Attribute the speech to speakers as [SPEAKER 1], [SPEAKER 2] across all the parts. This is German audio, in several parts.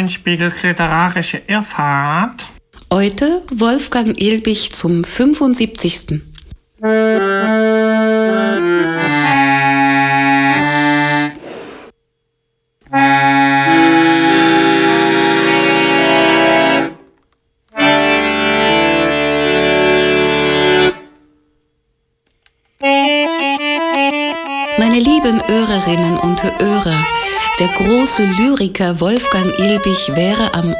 [SPEAKER 1] Eulenspiegels literarische Irrfahrt.
[SPEAKER 2] Heute Wolfgang Ilbich zum 75. Meine lieben Hörerinnen und Hörer, der große Lyriker Wolfgang Ilbich wäre am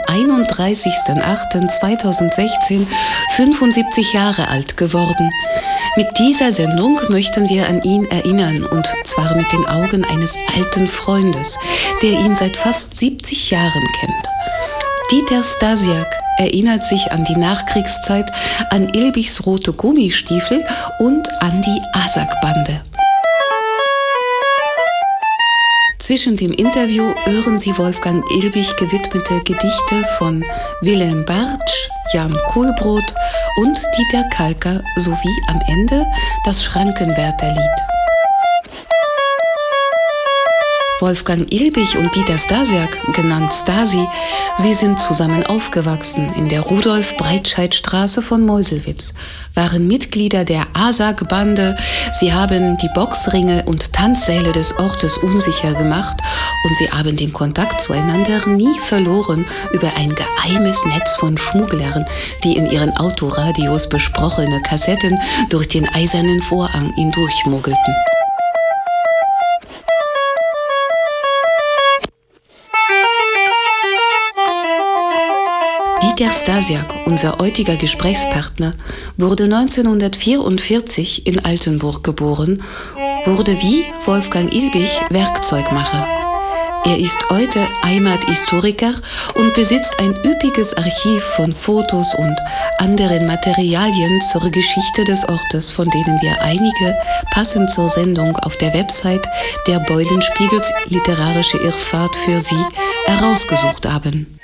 [SPEAKER 2] 31.08.2016 75 Jahre alt geworden. Mit dieser Sendung möchten wir an ihn erinnern, und zwar mit den Augen eines alten Freundes, der ihn seit fast 70 Jahren kennt. Dieter Stasiak erinnert sich an die Nachkriegszeit, an Ilbichs rote Gummistiefel und an die ASAG-Bande. Zwischen dem Interview hören Sie Wolfgang Ilbich gewidmete Gedichte von Wilhelm Bartsch, Jan Kuhlbrot und Dieter Kalker sowie am Ende das Schrankenwärterlied. Wolfgang Ilbich und Dieter Stasiak, genannt Stasi, sie sind zusammen aufgewachsen in der Rudolf-Breitscheid-Straße von Meuselwitz, waren Mitglieder der ASAG-Bande, sie haben die Boxringe und Tanzsäle des Ortes unsicher gemacht und sie haben den Kontakt zueinander nie verloren über ein geheimes Netz von Schmugglern, die in ihren Autoradios besprochene Kassetten durch den eisernen Vorhang hindurchmuggelten. Dieter Stasiak, unser heutiger Gesprächspartner, wurde 1944 in Altenburg geboren, wurde wie Wolfgang Ilbich Werkzeugmacher. Er ist heute Heimathistoriker und besitzt ein üppiges Archiv von Fotos und anderen Materialien zur Geschichte des Ortes, von denen wir einige passend zur Sendung auf der Website der Eulenspiegels literarische Irrfahrt für Sie herausgesucht haben.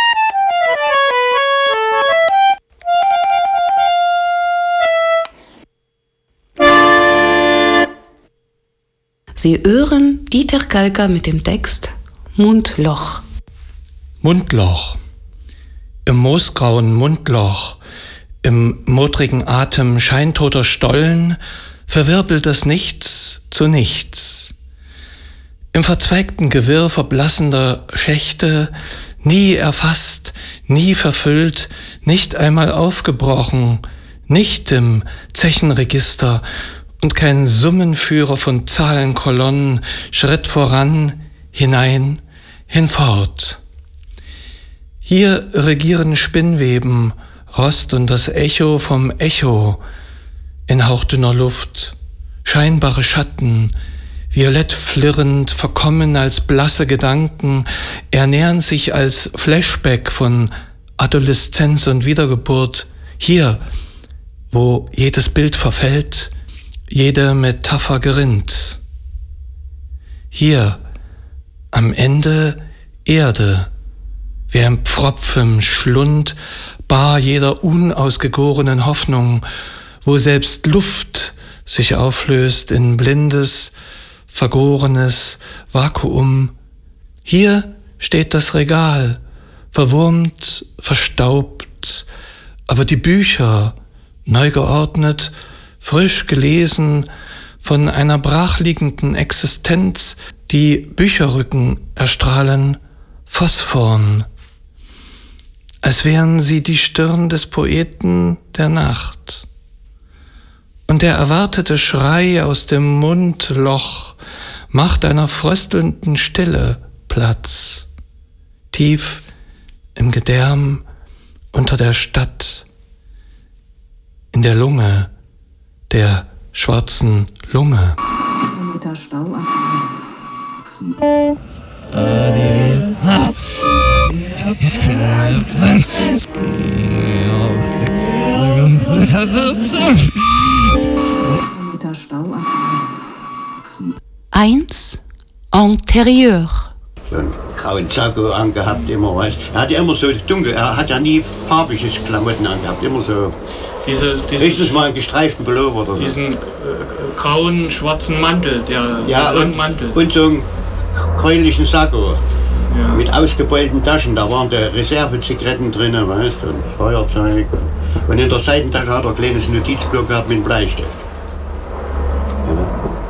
[SPEAKER 2] Sie hören Dieter Kalker mit dem Text Mundloch.
[SPEAKER 3] Mundloch. Im moosgrauen Mundloch, im modrigen Atem scheintoter Stollen, verwirbelt das Nichts zu nichts. Im verzweigten Gewirr verblassender Schächte, nie erfasst, nie verfüllt, nicht einmal aufgebrochen, nicht im Zechenregister, und kein Summenführer von Zahlenkolonnen, Schritt voran, hinein, hinfort. Hier regieren Spinnweben, Rost und das Echo vom Echo in hauchdünner Luft, scheinbare Schatten, violett flirrend, verkommen als blasse Gedanken, ernähren sich als Flashback von Adoleszenz und Wiedergeburt, hier, wo jedes Bild verfällt, jede Metapher gerinnt. Hier, am Ende Erde, wie ein Pfropf im Schlund, bar jeder unausgegorenen Hoffnung, wo selbst Luft sich auflöst in blindes, vergorenes Vakuum. Hier steht das Regal, verwurmt, verstaubt, aber die Bücher, neu geordnet, frisch gelesen, von einer brachliegenden Existenz, die Bücherrücken erstrahlen, Phosphorn, als wären sie die Stirn des Poeten der Nacht. Und der erwartete Schrei aus dem Mundloch macht einer fröstelnden Stille Platz, tief im Gedärm unter der Stadt, in der Lunge, der schwarzen Lunge.
[SPEAKER 2] Eins, Interieur.
[SPEAKER 4] So einen grauen Sakko angehabt, immer, weißt. Er hat ja immer so dunkel, er hat ja nie farbige Klamotten angehabt, immer so. Höchstens mal einen gestreiften Pullover oder so.
[SPEAKER 5] Diesen grauen, schwarzen Mantel, der Mantel.
[SPEAKER 4] Und so einen gräulichen Sakko. Ja. Mit ausgebeulten Taschen, da waren die Reservezigaretten drin, weißt du, und Feuerzeug. Und in der Seitentasche hat er ein kleines Notizblock gehabt mit einem Bleistift. Ja.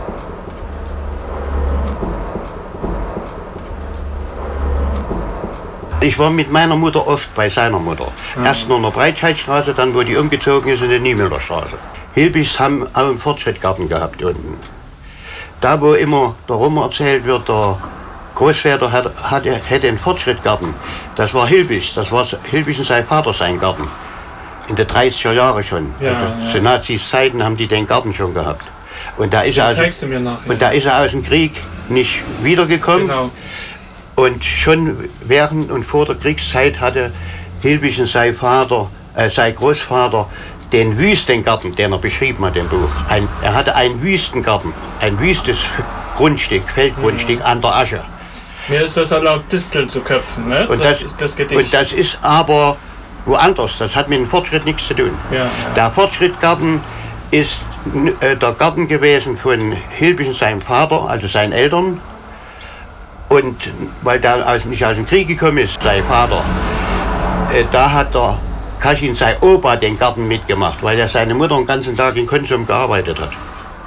[SPEAKER 4] Ich war mit meiner Mutter oft bei seiner Mutter. Erst noch in der Breitscheidstraße, dann wo die umgezogen ist in die Niemüllerstraße. Hilbigs haben auch einen Fortschrittgarten gehabt unten. Da wo immer darum erzählt wird, der Großvater hätte einen Fortschrittgarten. Das war Hilbigs, das war Hilbigs und sein Vater sein Garten. In den 30er Jahren schon.
[SPEAKER 3] Ja,
[SPEAKER 4] also, zu Nazis Zeiten haben die den Garten schon gehabt. Und da ist er aus dem Krieg nicht wiedergekommen. Genau. Und schon während und vor der Kriegszeit hatte Hilbig und sein Großvater den Wüstengarten, den er beschrieben hat im Buch. Er hatte einen Wüstengarten, ein wüstes Grundstück, Feldgrundstück an der Asche.
[SPEAKER 3] Mir ist das erlaubt, Disteln zu köpfen, ne?
[SPEAKER 4] Und das ist das Gedicht. Und das ist aber woanders, das hat mit dem Fortschritt nichts zu tun. Ja. Der Fortschrittgarten ist der Garten gewesen von Hilbig und seinem Vater, also seinen Eltern. Und weil der nicht aus dem Krieg gekommen ist, sein Vater, da hat der Kaschin, sein Opa, den Garten mitgemacht, weil seine Mutter den ganzen Tag in Konsum gearbeitet hat.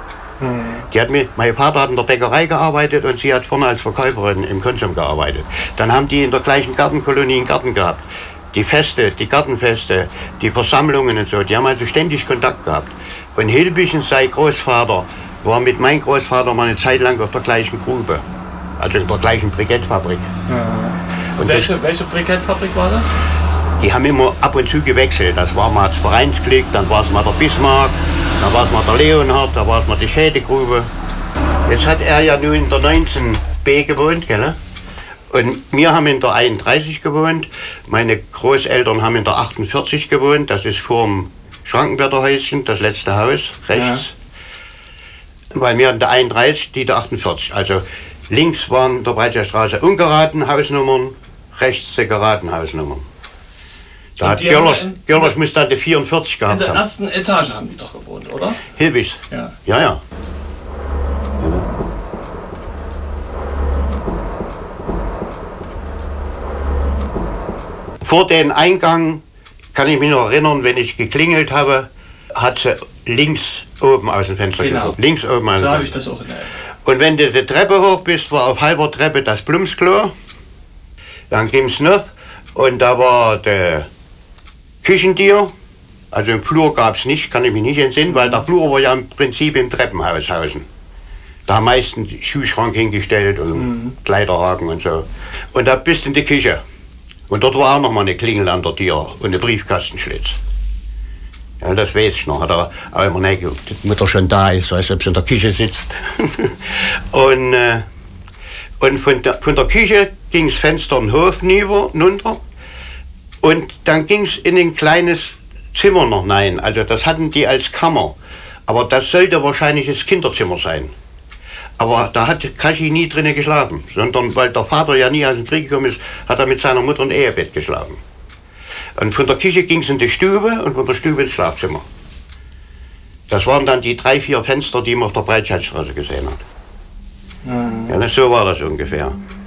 [SPEAKER 4] Mein Vater hat in der Bäckerei gearbeitet und sie hat vorne als Verkäuferin im Konsum gearbeitet. Dann haben die in der gleichen Gartenkolonie einen Garten gehabt. Die Feste, die Gartenfeste, die Versammlungen und so, die haben also ständig Kontakt gehabt. Und Hilbig und sein Großvater war mit meinem Großvater mal eine Zeit lang auf der gleichen Grube. Also in der gleichen Brikettfabrik.
[SPEAKER 3] Ja. Und welche Brikettfabrik war das?
[SPEAKER 4] Die haben immer ab und zu gewechselt. Das war mal das Vereinsglück, dann war es mal der Bismarck, dann war es mal der Leonhard, dann war es mal die Schädegrube. Jetzt hat er ja nur in der 19b gewohnt, gell? Und wir haben in der 31 gewohnt. Meine Großeltern haben in der 48 gewohnt. Das ist vor dem Schrankenwärterhäuschen, das letzte Haus, rechts. Ja. Weil wir in der 31, die der 48. Also links waren der Breitscheidstraße ungeraden Hausnummern, rechts die geraden Hausnummern. Da hat Görlers müsste dann die 44 gehabt haben.
[SPEAKER 3] In der ersten Etage haben die doch gewohnt, oder?
[SPEAKER 4] Hilbigs.
[SPEAKER 3] Ja.
[SPEAKER 4] Ja. Vor den Eingang kann ich mich noch erinnern, wenn ich geklingelt habe, hat sie links oben aus dem Fenster geguckt. Links oben aus dem Fenster.
[SPEAKER 3] So habe ich das auch in der Erinnerung.
[SPEAKER 4] Und wenn du die Treppe hoch bist, war auf halber Treppe das Blumsklo. Dann ging es noch und da war der Küchentier. Also im Flur gab es nicht, kann ich mich nicht entsinnen, weil der Flur war ja im Prinzip im Treppenhaus hausen. Da haben meistens Schuhschrank hingestellt und Kleiderhaken und so. Und da bist du in die Küche. Und dort war auch noch mal eine Klingel an der Tür und ein Briefkastenschlitz. Ja, das weiß ich noch, hat er auch immer reingeguckt, dass die Mutter schon da ist, als ob sie in der Küche sitzt. Und von der Küche ging das Fenster in den Hof runter und dann ging es in ein kleines Zimmer noch rein. Also das hatten die als Kammer, aber das sollte wahrscheinlich das Kinderzimmer sein. Aber da hat Kaschi nie drinnen geschlafen, sondern weil der Vater ja nie aus dem Krieg gekommen ist, hat er mit seiner Mutter im Ehebett geschlafen. Und von der Küche ging es in die Stube und von der Stube ins Schlafzimmer. Das waren dann die 3, 4 Fenster, die man auf der Breitscheidstraße gesehen hat. Ja, so war das ungefähr.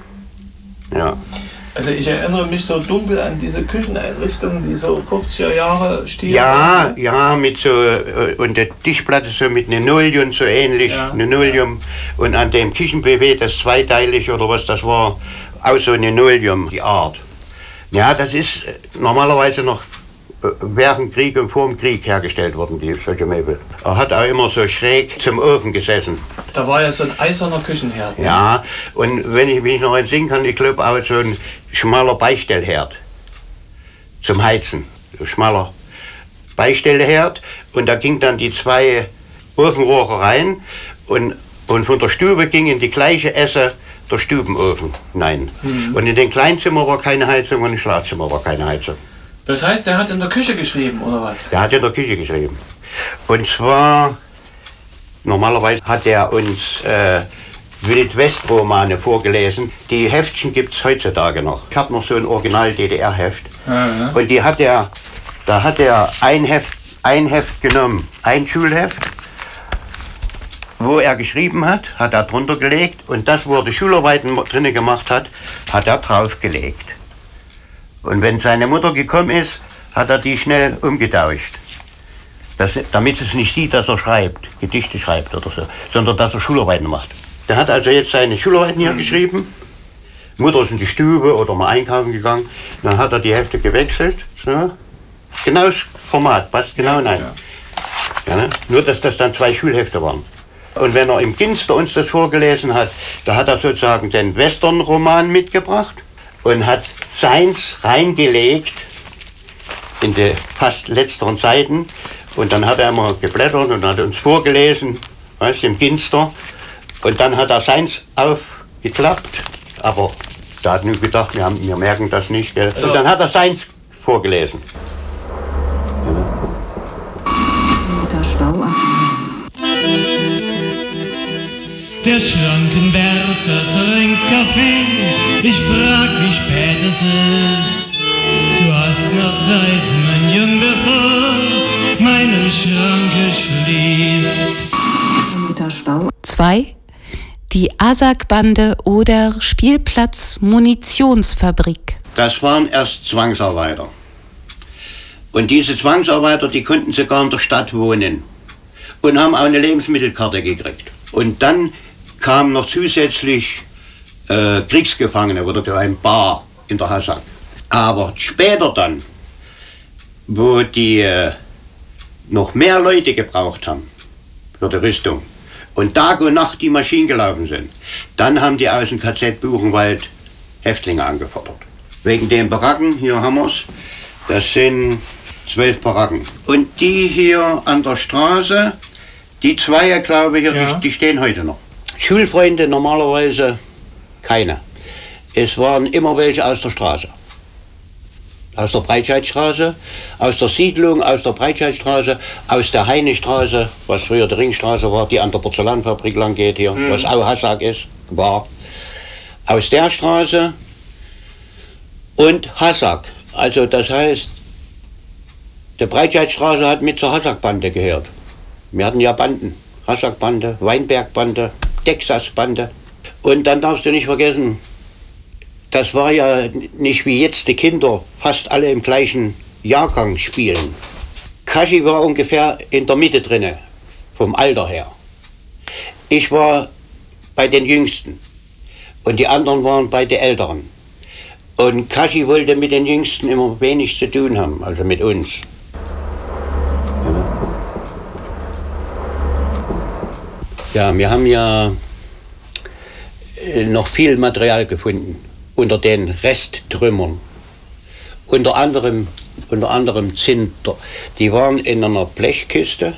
[SPEAKER 4] Ja.
[SPEAKER 3] Also ich erinnere mich so dunkel an diese Kücheneinrichtung, die so 50er Jahre Stil.
[SPEAKER 4] Ja, mit so, und die Tischplatte so mit Linoleum so ähnlich, Linoleum. Und an dem Küchen-BW, das zweiteilig oder was das war, auch so Linoleum, die Art. Ja, das ist normalerweise noch während dem Krieg und vor dem Krieg hergestellt worden, solche Möbel. Er hat auch immer so schräg zum Ofen gesessen.
[SPEAKER 3] Da war ja so ein eiserner Küchenherd.
[SPEAKER 4] Ja, und wenn ich mich noch entsinnen kann, ich glaube auch so ein schmaler Beistellherd zum Heizen. So schmaler Beistellherd und da ging dann die 2 Ofenrohre rein und von der Stube ging in die gleiche Esse der Stubenofen hinein. Und in dem Kleinzimmer war keine Heizung und im Schlafzimmer war keine Heizung.
[SPEAKER 3] Das heißt, der hat in der Küche geschrieben, oder was?
[SPEAKER 4] Der hat in der Küche geschrieben. Und zwar, normalerweise hat er uns Wildwest-Romane vorgelesen. Die Heftchen gibt es heutzutage noch. Ich habe noch so ein Original-DDR-Heft. Ja. Und da hat er ein Heft genommen, ein Schulheft. wo er geschrieben hat er drunter gelegt und das, wo er die Schularbeiten drinnen gemacht hat er draufgelegt. Und wenn seine Mutter gekommen ist, hat er die schnell umgetauscht. Damit es nicht sieht, dass er schreibt, Gedichte schreibt oder so, sondern dass er Schularbeiten macht. Der hat also jetzt seine Schularbeiten hier geschrieben. Mutter ist in die Stube oder mal einkaufen gegangen. Dann hat er die Hefte gewechselt. So. Genau das Format, passt genau hinein. Ja, ne? Nur, dass das dann 2 Schulhefte waren. Und wenn er im Ginster uns das vorgelesen hat, da hat er sozusagen den Western-Roman mitgebracht und hat seins reingelegt in die fast letzteren Seiten. Und dann hat er immer geblättert und hat uns vorgelesen, weißt, im Ginster. Und dann hat er seins aufgeklappt. Aber da hat nur gedacht, wir merken das nicht. Gell? Und dann hat er seins vorgelesen.
[SPEAKER 5] Der Schrankenwärter trinkt Kaffee, ich frag, wie spät es ist. Du hast noch Zeit, mein Jung, bevor meine Schranke schließt.
[SPEAKER 2] 2. Die ASAG-Bande oder Spielplatz Munitionsfabrik.
[SPEAKER 4] Das waren erst Zwangsarbeiter. Und diese Zwangsarbeiter, die konnten sogar in der Stadt wohnen und haben auch eine Lebensmittelkarte gekriegt. Und dann kamen noch zusätzlich Kriegsgefangene oder zu einem Bar in der Hassack. Aber später dann, wo die noch mehr Leute gebraucht haben für die Rüstung und Tag und Nacht die Maschinen gelaufen sind, dann haben die aus dem KZ Buchenwald Häftlinge angefordert. Wegen den Baracken, hier haben wir es, das sind 12 Baracken. Und die hier an der Straße, die 2, glaube ich, die stehen heute noch. Schulfreunde normalerweise keine. Es waren immer welche aus der Straße. Aus der Breitscheidstraße, aus der Siedlung, aus der Breitscheidstraße, aus der Heinestraße, was früher die Ringstraße war, die an der Porzellanfabrik lang geht hier, was auch Hassack ist, war. Aus der Straße und Hassack. Also das heißt, die Breitscheidstraße hat mit zur Hassack-Bande gehört. Wir hatten ja Banden. Hassack-Bande, Weinberg-Bande, Texas-Bande. Und dann darfst du nicht vergessen, das war ja nicht wie jetzt die Kinder fast alle im gleichen Jahrgang spielen. Kaschi war ungefähr in der Mitte drinne, vom Alter her. Ich war bei den Jüngsten und die anderen waren bei den Älteren. Und Kaschi wollte mit den Jüngsten immer wenig zu tun haben, also mit uns. Ja, wir haben ja noch viel Material gefunden unter den Resttrümmern. Unter anderem Zinter. Die waren in einer Blechkiste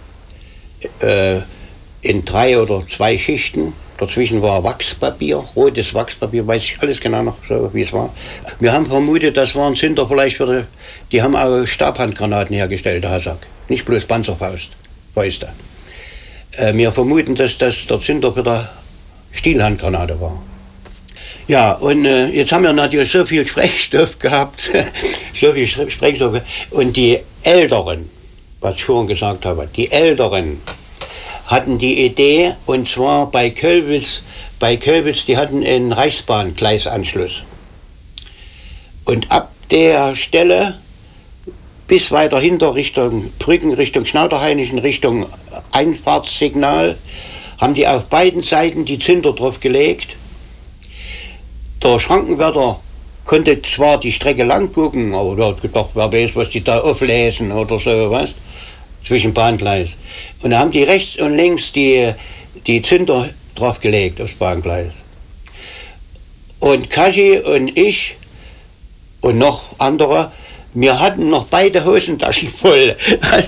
[SPEAKER 4] in 3 oder 2 Schichten. Dazwischen war Wachspapier, rotes Wachspapier, weiß ich alles genau noch so, wie es war. Wir haben vermutet, das waren Zinter vielleicht die haben auch Stabhandgranaten hergestellt, der Hassack. Nicht bloß Panzerfäuste. Wir vermuten, dass das der Zinter für die Stielhandgranate war. Ja, und jetzt haben wir natürlich so viel Sprengstoff gehabt, so viel Sprengstoff. Und die Älteren, was ich vorhin gesagt habe, die Älteren hatten die Idee, und zwar bei Kölbitz, die hatten einen Reichsbahngleisanschluss. Und ab der Stelle bis weiter hinter Richtung Brücken, Richtung Schnauderhainischen, Richtung Einfahrtssignal, haben die auf beiden Seiten die Zinter drauf gelegt. Der Schrankenwärter konnte zwar die Strecke lang gucken, aber er hat gedacht, wer weiß, was die da auflesen oder so, was? Zwischen Bahngleis. Und da haben die rechts und links die Zinter drauf gelegt aufs Bahngleis. Und Kaschi und ich und noch andere, wir hatten noch beide Hosentaschen voll.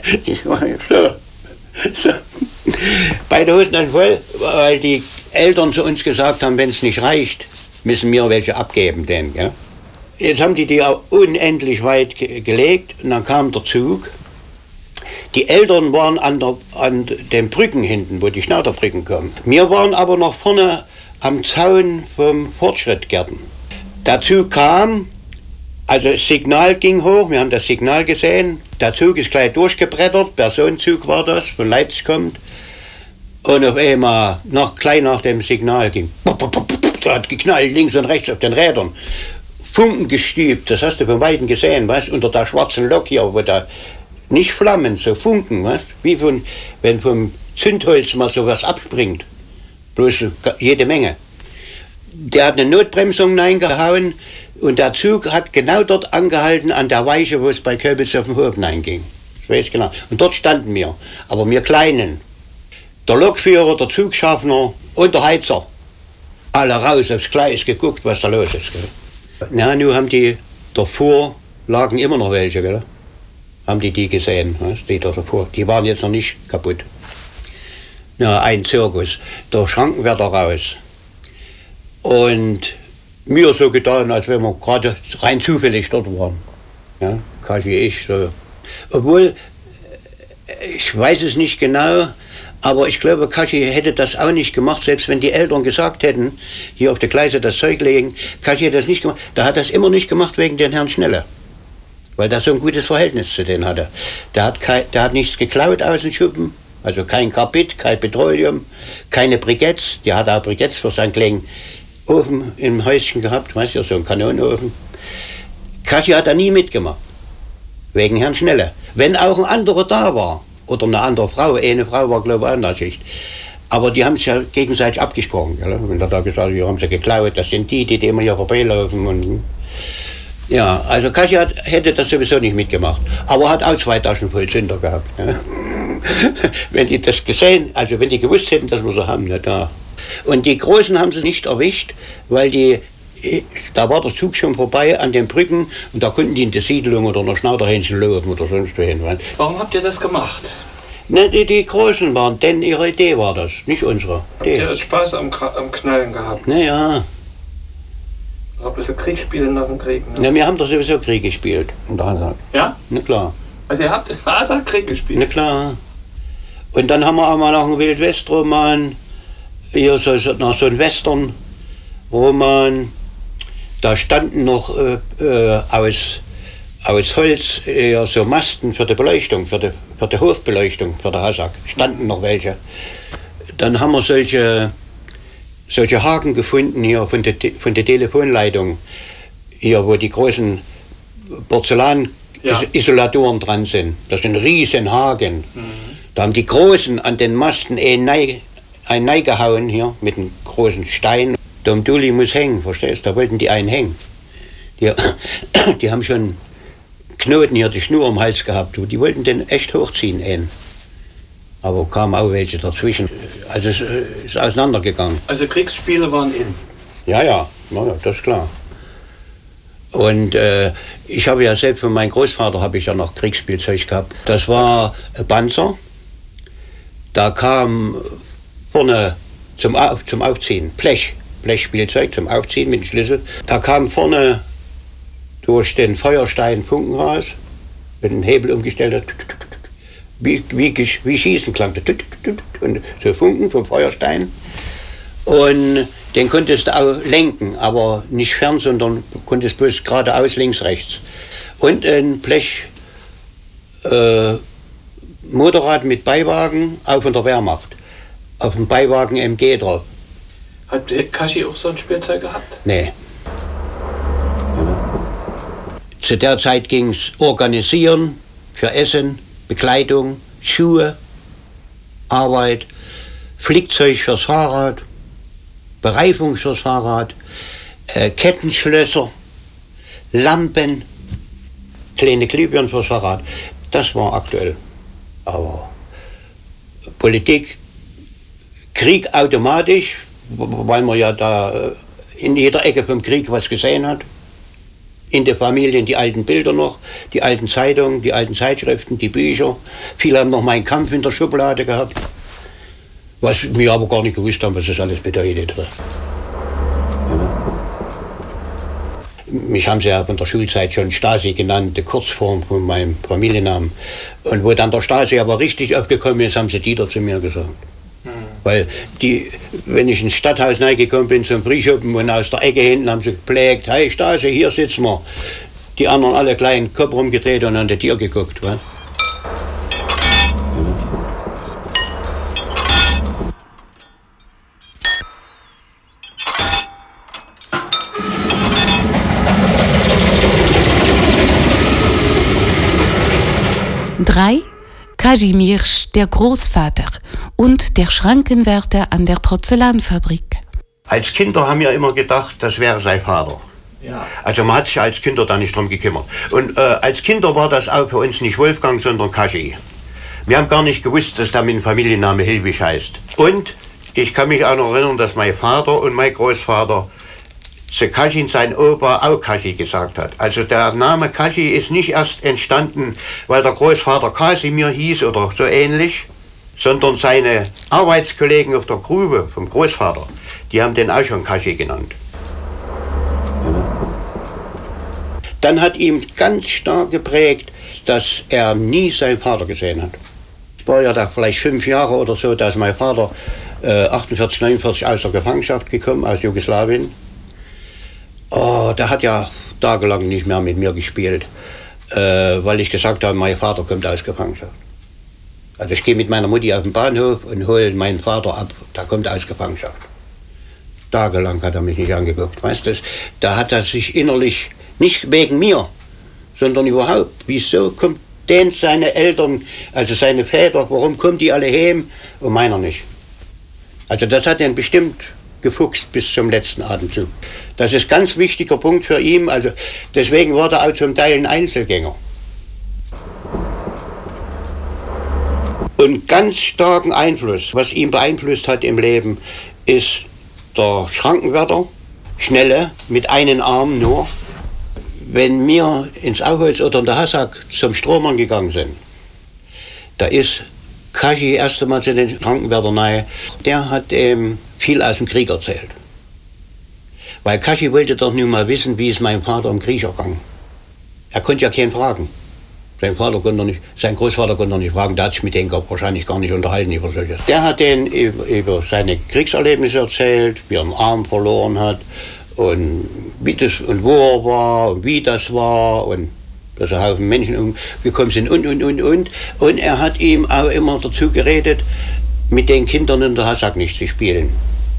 [SPEAKER 4] So. Beide Hosentaschen voll, weil die Eltern zu uns gesagt haben, wenn es nicht reicht, müssen wir welche abgeben. Denn, ja? Jetzt haben die auch unendlich weit gelegt und dann kam der Zug. Die Eltern waren an den Brücken hinten, wo die Schnauderbrücken kommen. Wir waren aber noch vorne am Zaun vom Fortschrittgärten. Der Zug kam, also das Signal ging hoch, wir haben das Signal gesehen. Der Zug ist gleich durchgebrettert, Personenzug war das, von Leipzig kommt. Und auf einmal, gleich nach dem Signal ging, da hat geknallt, links und rechts auf den Rädern. Funken gestiebt, das hast du von Weitem gesehen, weißt, unter der schwarzen Lok hier, wo da nicht Flammen, so Funken, weißt, wie wenn vom Zündholz mal sowas abspringt. Bloß jede Menge. Der hat eine Notbremsung reingehauen und der Zug hat genau dort angehalten, an der Weiche, wo es bei Kölbitz auf den Hof hineinging. Ich weiß genau. Und dort standen wir, aber wir Kleinen. Der Lokführer, der Zugschaffner und der Heizer. Alle raus aufs Gleis geguckt, was da los ist. Gell. Na, nun haben die davor, lagen immer noch welche, gell? Haben die gesehen, was? Die davor. Die waren jetzt noch nicht kaputt. Ja, ein Zirkus. Der Schrankenwärter raus. Und mir so getan, als wenn wir gerade rein zufällig dort waren. Ja, Kaschi, ich so. Obwohl, ich weiß es nicht genau, aber ich glaube, Kaschi hätte das auch nicht gemacht, selbst wenn die Eltern gesagt hätten, hier auf der Gleise das Zeug legen. Kaschi hätte das nicht gemacht. Der hat das immer nicht gemacht wegen den Herrn Schnelle. Weil er so ein gutes Verhältnis zu denen hatte. Der hat nichts geklaut aus den Schuppen. Also kein Karbid, kein Petroleum, keine Briketts. Die hat auch Briketts für seinen kleinen Ofen im Häuschen gehabt, weißt du, so ein Kanonenofen. Kaschi hat da nie mitgemacht. Wegen Herrn Schnelle. Wenn auch ein anderer da war. Oder eine andere Frau. Eine Frau war, glaube ich, auch in der Schicht. Aber die haben sich ja gegenseitig abgesprochen. Gell? Wenn er da gesagt hat, hier haben sie geklaut, das sind die immer hier vorbeilaufen. Und ja, also Kaschi hätte das sowieso nicht mitgemacht. Aber hat auch 2 Taschen voll Zünder gehabt. Ja. Wenn die das gesehen, also wenn die gewusst hätten, dass wir sie haben, nicht da. Und die Großen haben sie nicht erwischt, weil da war der Zug schon vorbei an den Brücken und da konnten die in die Siedlung oder nach Schnauderhähnchen laufen oder sonst wohin.
[SPEAKER 3] Warum habt ihr das gemacht?
[SPEAKER 4] Ne, die Großen waren, denn ihre Idee war das, nicht unsere.
[SPEAKER 3] Habt ihr Spaß am Knallen gehabt?
[SPEAKER 4] Naja.
[SPEAKER 3] Habt ihr so Kriegsspiele nach dem Krieg? Ne?
[SPEAKER 4] Ja, wir haben doch sowieso Krieg gespielt.
[SPEAKER 3] Ja?
[SPEAKER 4] Na klar.
[SPEAKER 3] Also ihr habt Krieg gespielt?
[SPEAKER 4] Na klar. Und dann haben wir auch mal noch einen Wild-West-Roman, hier noch so ein Western-Roman. Da standen noch aus Holz so Masten für die Beleuchtung, für die Hofbeleuchtung, für den Hassack. Standen noch welche. Dann haben wir solche Haken gefunden hier von der Telefonleitung, hier wo die großen Porzellan-Isolatoren dran sind. Das sind riesen Haken. Da haben die Großen an den Masten ein gehauen hier mit einem großen Stein. Der Dulli muss hängen, verstehst du? Da wollten die einen hängen. Die haben schon Knoten hier, die Schnur am Hals gehabt. Die wollten den echt hochziehen. Aber kamen auch welche dazwischen. Also es ist auseinandergegangen.
[SPEAKER 3] Also Kriegsspiele waren in?
[SPEAKER 4] Ja, das ist klar. Und ich habe ja selbst von meinem Großvater habe ich ja noch Kriegsspielzeug gehabt. Das war ein Panzer. Da kam vorne zum Aufziehen Blechspielzeug zum Aufziehen mit dem Schlüssel. Da kam vorne durch den Feuerstein Funken raus, mit dem Hebel umgestellt hat. Wie Schießen klang das. Und so Funken vom Feuerstein. Und den konntest du auch lenken, aber nicht fern, sondern konntest bloß geradeaus, links, rechts. Und ein Blech Motorrad mit Beiwagen, auch von der Wehrmacht. Auf dem Beiwagen MG drauf.
[SPEAKER 3] Hat Kaschi auch so ein Spielzeug gehabt?
[SPEAKER 4] Nee. Zu der Zeit ging es organisieren für Essen, Bekleidung, Schuhe, Arbeit, Flickzeug fürs Fahrrad, Bereifung fürs Fahrrad, Kettenschlösser, Lampen, kleine Glühbirnen fürs Fahrrad. Das war aktuell. Aber Politik, Krieg automatisch, weil man ja da in jeder Ecke vom Krieg was gesehen hat. In der Familie die alten Bilder noch, die alten Zeitungen, die alten Zeitschriften, die Bücher. Viele haben noch Mein Kampf in der Schublade gehabt. Was wir aber gar nicht gewusst haben, was das alles bedeutet. Ja. Mich haben sie ja von der Schulzeit schon Stasi genannt, die Kurzform von meinem Familiennamen. Und wo dann der Stasi aber richtig aufgekommen ist, haben sie Dieter zu mir gesagt. Weil wenn ich ins Stadthaus reingekommen bin zum Frühschoppen und aus der Ecke hinten haben sie gepflegt, hey Stasi, hier sitzen wir. Die anderen alle kleinen Kopf rumgedreht und an die Tür geguckt. Was?
[SPEAKER 2] 3. Kazimierz, der Großvater und der Schrankenwärter an der Porzellanfabrik.
[SPEAKER 4] Als Kinder haben wir immer gedacht, das wäre sein Vater.
[SPEAKER 3] Ja.
[SPEAKER 4] Also man hat sich als Kinder da nicht drum gekümmert. Und als Kinder war das auch für uns nicht Wolfgang, sondern Kaschi. Wir haben gar nicht gewusst, dass der mit dem Familienname Hilbig heißt. Und ich kann mich auch noch erinnern, dass mein Vater und mein Großvater zu Kaschi sein Opa auch Kaschi gesagt hat. Also der Name Kaschi ist nicht erst entstanden, weil der Großvater Kasimir hieß oder so ähnlich, sondern seine Arbeitskollegen auf der Grube vom Großvater, die haben den auch schon Kaschi genannt. Dann hat ihm ganz stark geprägt, dass er nie seinen Vater gesehen hat. Ich war ja da vielleicht 5 Jahre oder so, da ist mein Vater 48, 49 aus der Gefangenschaft gekommen, aus Jugoslawien. Oh, der hat ja tagelang nicht mehr mit mir gespielt, weil ich gesagt habe, mein Vater kommt aus Gefangenschaft. Also ich gehe mit meiner Mutti auf den Bahnhof und hole meinen Vater ab, der kommt aus Gefangenschaft. Tagelang hat er mich nicht angeguckt, weißt du? Da hat er sich innerlich, nicht wegen mir, sondern überhaupt, wieso kommt denn seine Eltern, also seine Väter, warum kommen die alle heim und meiner nicht? Also das hat er bestimmt gefuchst bis zum letzten Atemzug. Das ist ein ganz wichtiger Punkt für ihn, also deswegen war er auch zum Teil ein Einzelgänger. Und ganz starken Einfluss, was ihn beeinflusst hat im Leben, ist der Schrankenwärter, Schnelle, mit einem Arm nur. Wenn wir ins Auholz oder in der Hassack zum Strohmann gegangen sind, da ist Kaschi erst einmal zu den Schrankenwärter nahe. Der hat viel aus dem Krieg erzählt. Weil Kaschi wollte doch nun mal wissen, wie es meinem Vater im Krieg ergangen. Er konnte ja keinen fragen. Sein Großvater konnte er nicht fragen, der hat sich mit denen wahrscheinlich gar nicht unterhalten über solches. Der hat denen über seine Kriegserlebnisse erzählt, wie er einen Arm verloren hat und wie das und wo er war und wie das war und dass ein Haufen Menschen umgekommen sind und. Und er hat ihm auch immer dazu geredet, mit den Kindern in der Hassack nicht zu spielen.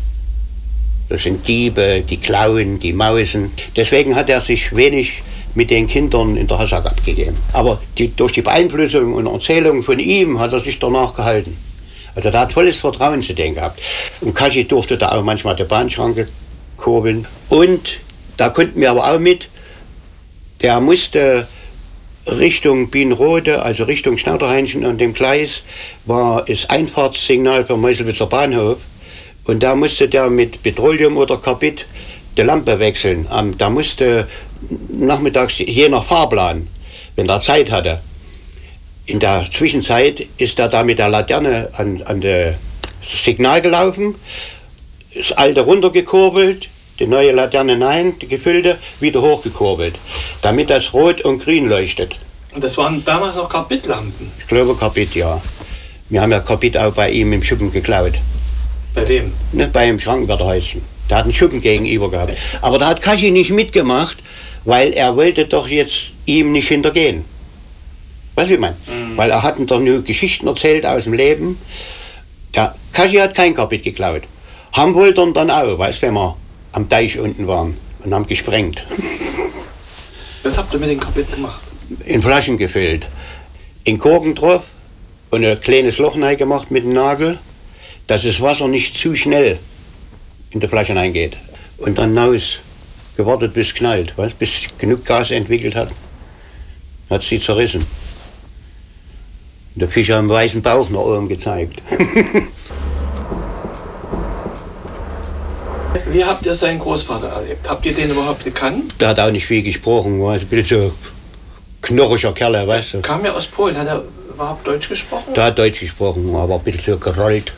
[SPEAKER 4] Das sind Diebe, die klauen, die Mausen. Deswegen hat er sich wenig mit den Kindern in der Hassack abgegeben. Aber durch die Beeinflussung und Erzählung von ihm hat er sich danach gehalten. Also der hat volles Vertrauen zu denen gehabt. Und Kaschi durfte da auch manchmal die Bahnschranke kurbeln. Und da konnten wir aber auch mit, der musste Richtung Bienenrode, also Richtung Schnauderheinchen an dem Gleis, war das Einfahrtssignal für Meuselwitzer Bahnhof. Und da musste der mit Petroleum oder Karbid die Lampe wechseln. Da musste nachmittags, je nach Fahrplan, wenn er Zeit hatte. In der Zwischenzeit ist er da mit der Laterne an das Signal gelaufen, das alte runtergekurbelt, die neue Laterne rein, die gefüllte, wieder hochgekurbelt, damit das rot und grün leuchtet.
[SPEAKER 3] Und das waren damals noch Karbidlampen?
[SPEAKER 4] Ich glaube Karbid, ja. Wir haben ja Karbid auch bei ihm im Schuppen geklaut.
[SPEAKER 3] Bei wem?
[SPEAKER 4] Ne, bei dem Schrankenwärterhäuschen. Der hat einen Schuppen gegenüber gehabt. Aber da hat Kaschi nicht mitgemacht, weil er wollte doch jetzt ihm nicht hintergehen. Weißt du, wie ich meine? Weil er hat ihm doch nur Geschichten erzählt aus dem Leben. Der Kaschi hat kein Karbid geklaut. Haben wollten dann auch, weißt du, wenn wir am Deich unten waren und haben gesprengt.
[SPEAKER 3] Was habt ihr mit dem Karbid gemacht?
[SPEAKER 4] In Flaschen gefüllt. In Korken drauf und ein kleines Loch rein gemacht mit dem Nagel, dass das Wasser nicht zu schnell in die Flasche reingeht. Und dann raus gewartet, bis es knallt, weißt? Bis genug Gas entwickelt hat, hat sie zerrissen. Und der Fischer am weißen Bauch nach oben gezeigt.
[SPEAKER 3] Wie habt ihr seinen Großvater erlebt? Habt ihr den überhaupt gekannt?
[SPEAKER 4] Der hat auch nicht viel gesprochen, war ein bisschen so knorrischer Kerl, weißt du.
[SPEAKER 3] Kam ja aus Polen, hat er überhaupt Deutsch gesprochen?
[SPEAKER 4] Der hat Deutsch gesprochen, aber ein bisschen so gerollt.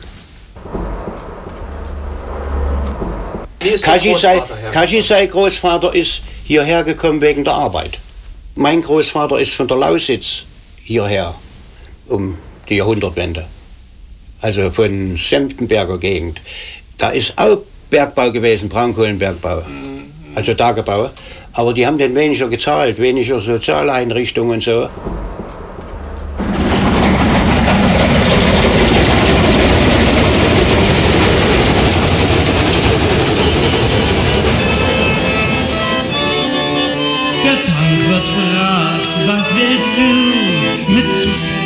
[SPEAKER 4] Kaschi, sein Großvater ist hierher gekommen wegen der Arbeit. Mein Großvater ist von der Lausitz hierher, um die Jahrhundertwende. Also von Senftenberger Gegend. Da ist auch Bergbau gewesen, Braunkohlenbergbau, also Tagebau. Aber die haben den weniger gezahlt, weniger Sozialeinrichtungen und so.
[SPEAKER 5] Der Tankwart fragt, was willst du mit zu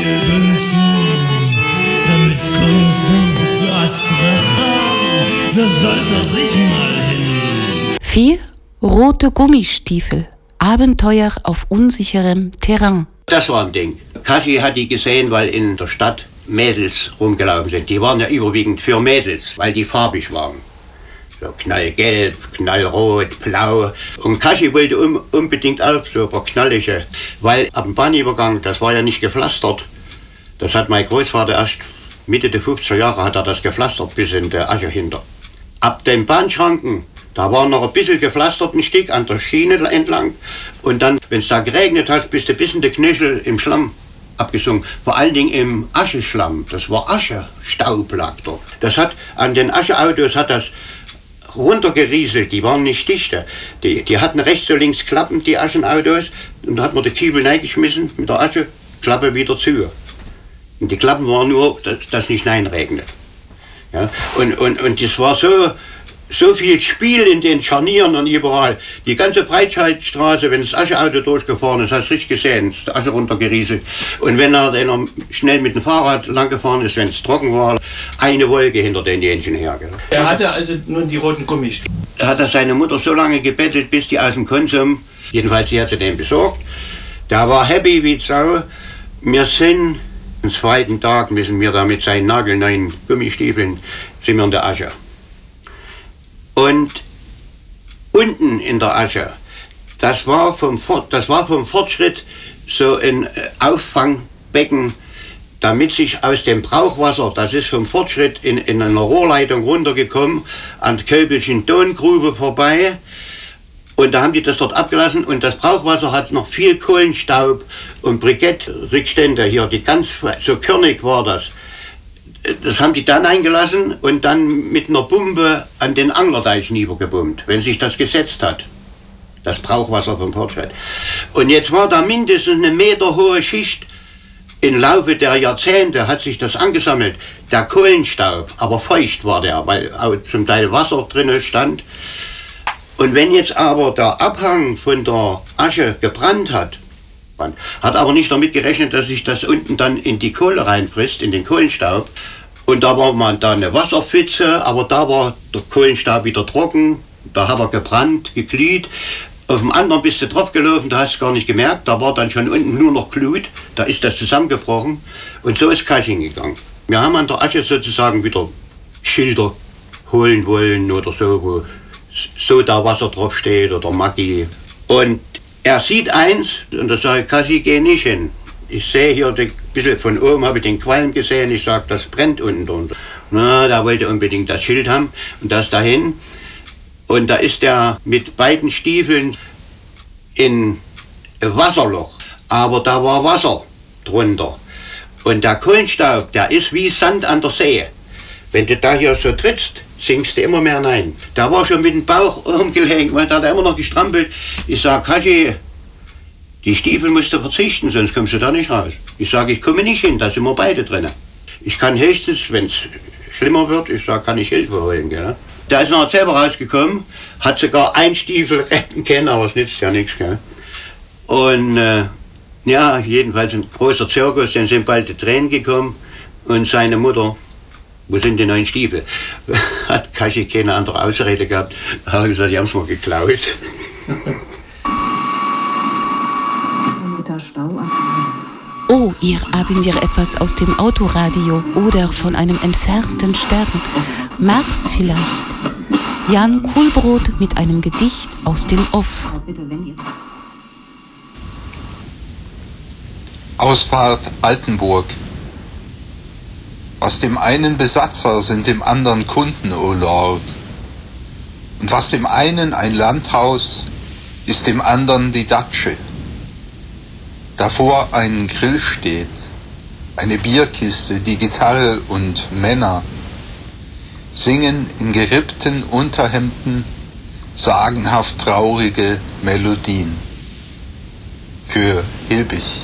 [SPEAKER 2] 4. Rote Gummistiefel. Abenteuer auf unsicherem Terrain.
[SPEAKER 4] Das war ein Ding. Kaschi hat die gesehen, weil in der Stadt Mädels rumgelaufen sind. Die waren ja überwiegend für Mädels, weil die farbig waren. So knallgelb, knallrot, blau. Und Kaschi wollte unbedingt auch so ein knallige, weil ab dem Bahnübergang, das war ja nicht gepflastert. Das hat mein Großvater erst Mitte der 50er Jahre hat er das gepflastert bis in der Asche hinter. Ab den Bahnschranken, da war noch ein bisschen gepflastert, ein Stück an der Schiene entlang. Und dann, wenn es da geregnet hat, bist du bis in die Knöchel im Schlamm abgesunken. Vor allen Dingen im Ascheschlamm. Das war Aschestaub lag dort. Das hat an den Ascheautos hat das runtergerieselt. Die waren nicht dichter. Die hatten rechts und links Klappen, die Aschenautos. Und da hat man die Kiebel reingeschmissen mit der Asche, Klappe wieder zu. Und die Klappen waren nur, dass nicht reinregnet. Ja, und das war so viel Spiel in den Scharnieren und überall. Die ganze Breitscheidstraße, wenn das Ascheauto durchgefahren ist, hast du richtig gesehen, ist die Asche runtergerieselt. Und wenn er schnell mit dem Fahrrad lang gefahren ist, wenn es trocken war, eine Wolke hinter den Jähnchen her.
[SPEAKER 3] Er hatte also nun die roten Gummistiefel.
[SPEAKER 4] Da hat er seine Mutter so lange gebettelt, bis die aus dem Konsum, jedenfalls sie hat sie den besorgt. Der war happy wie Sau. Wir sind am zweiten Tag, müssen wir da mit seinen nagelneuen Gummistiefeln, sind wir in der Asche. Und unten in der Asche, das war vom Fortschritt so ein Auffangbecken, damit sich aus dem Brauchwasser, das ist vom Fortschritt in einer Rohrleitung runtergekommen, an der Köbelchen Tongrube vorbei. Und da haben die das dort abgelassen und das Brauchwasser hat noch viel Kohlenstaub und Brikettrückstände hier, die ganz so körnig war das. Das haben die dann eingelassen und dann mit einer Pumpe an den Anglerdeich niedergebummt, wenn sich das gesetzt hat. Das Brauchwasser vom Fortschritt. Und jetzt war da mindestens eine meterhohe Schicht. Im Laufe der Jahrzehnte hat sich das angesammelt. Der Kohlenstaub, aber feucht war der, weil auch zum Teil Wasser drin stand. Und wenn jetzt aber der Abhang von der Asche gebrannt hat aber nicht damit gerechnet, dass sich das unten dann in die Kohle reinfrisst, in den Kohlenstaub. Und da war man da eine Wasserpfütze, aber da war der Kohlenstaub wieder trocken, da hat er gebrannt, geglüht. Auf dem anderen bist du drauf gelaufen, da hast du gar nicht gemerkt, da war dann schon unten nur noch Glut, da ist das zusammengebrochen und so ist Kasching gegangen. Wir haben an der Asche sozusagen wieder Schilder holen wollen oder so, wo Sodawasser drauf steht oder Maggi. Und er sieht eins und da sage ich, Kaschi, geh nicht hin. Ich sehe hier ein bisschen von oben, habe ich den Qualm gesehen, ich sage, das brennt unten drunter. Na, da wollte er unbedingt das Schild haben und das dahin. Und da ist er mit beiden Stiefeln in ein Wasserloch, aber da war Wasser drunter. Und der Kohlenstaub, der ist wie Sand an der See. Wenn du da hier so trittst, sinkst du immer mehr rein. Da war schon mit dem Bauch umgelegen, weil da hat er immer noch gestrampelt. Ich sage, Kaschi, die Stiefel musst du verzichten, sonst kommst du da nicht raus. Ich sage, ich komme nicht hin, da sind wir beide drin. Ich kann höchstens, wenn es schlimmer wird, ich sage, kann ich Hilfe holen. Gell? Der ist noch selber rausgekommen, hat sogar einen Stiefel retten können, aber es nützt ja nichts. Gell? Und ja, jedenfalls ein großer Zirkus, dann sind bald die Tränen gekommen und seine Mutter, wo sind die neuen Stiefel? Hat Kaschi keine andere Ausrede gehabt. Hat er gesagt, die haben es mal geklaut.
[SPEAKER 2] Oh, hier haben wir etwas aus dem Autoradio oder von einem entfernten Stern. Mars vielleicht. Jan Kuhlbrot mit einem Gedicht aus dem Off.
[SPEAKER 6] Ausfahrt Altenburg. Was dem einen Besatzer sind dem anderen Kunden, o Lord. Und was dem einen ein Landhaus, ist dem anderen die Datsche. Davor ein Grill steht, eine Bierkiste, die Gitarre und Männer singen in gerippten Unterhemden sagenhaft traurige Melodien. Für Hilbig.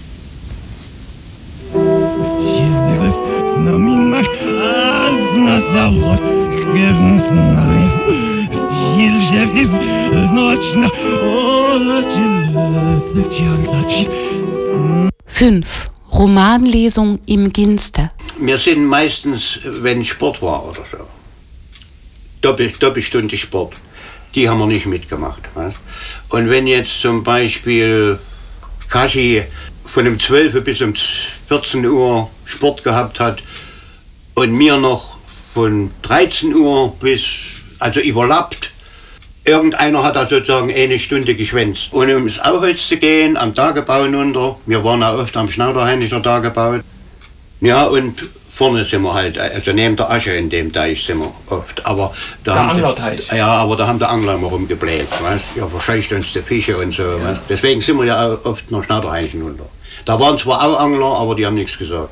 [SPEAKER 2] Fünf. Romanlesung im Ginster.
[SPEAKER 4] Wir sind meistens, wenn Sport war oder so, doppelstunde Sport. die haben wir nicht mitgemacht. Weißt? Und wenn jetzt zum Beispiel Kaschi von um 12 bis um 14 Uhr Sport gehabt hat und mir noch von 13 Uhr bis, also überlappt, irgendeiner hat da sozusagen eine Stunde geschwänzt. Und um ins Auholz zu gehen, am Tagebau runter, wir waren auch oft am Schnauderheinischer Tagebau, ja, und vorne sind wir halt, also neben der Asche in dem Teich sind wir oft. Aber da
[SPEAKER 3] der Anglerteich.
[SPEAKER 4] Ja, aber da haben die Angler immer rumgebläht, weißt? Ja, verscheucht uns die Fische und so. Ja. Deswegen sind wir ja auch oft nach Schnauderheinchen runter. Da waren zwar auch Angler, aber die haben nichts gesagt.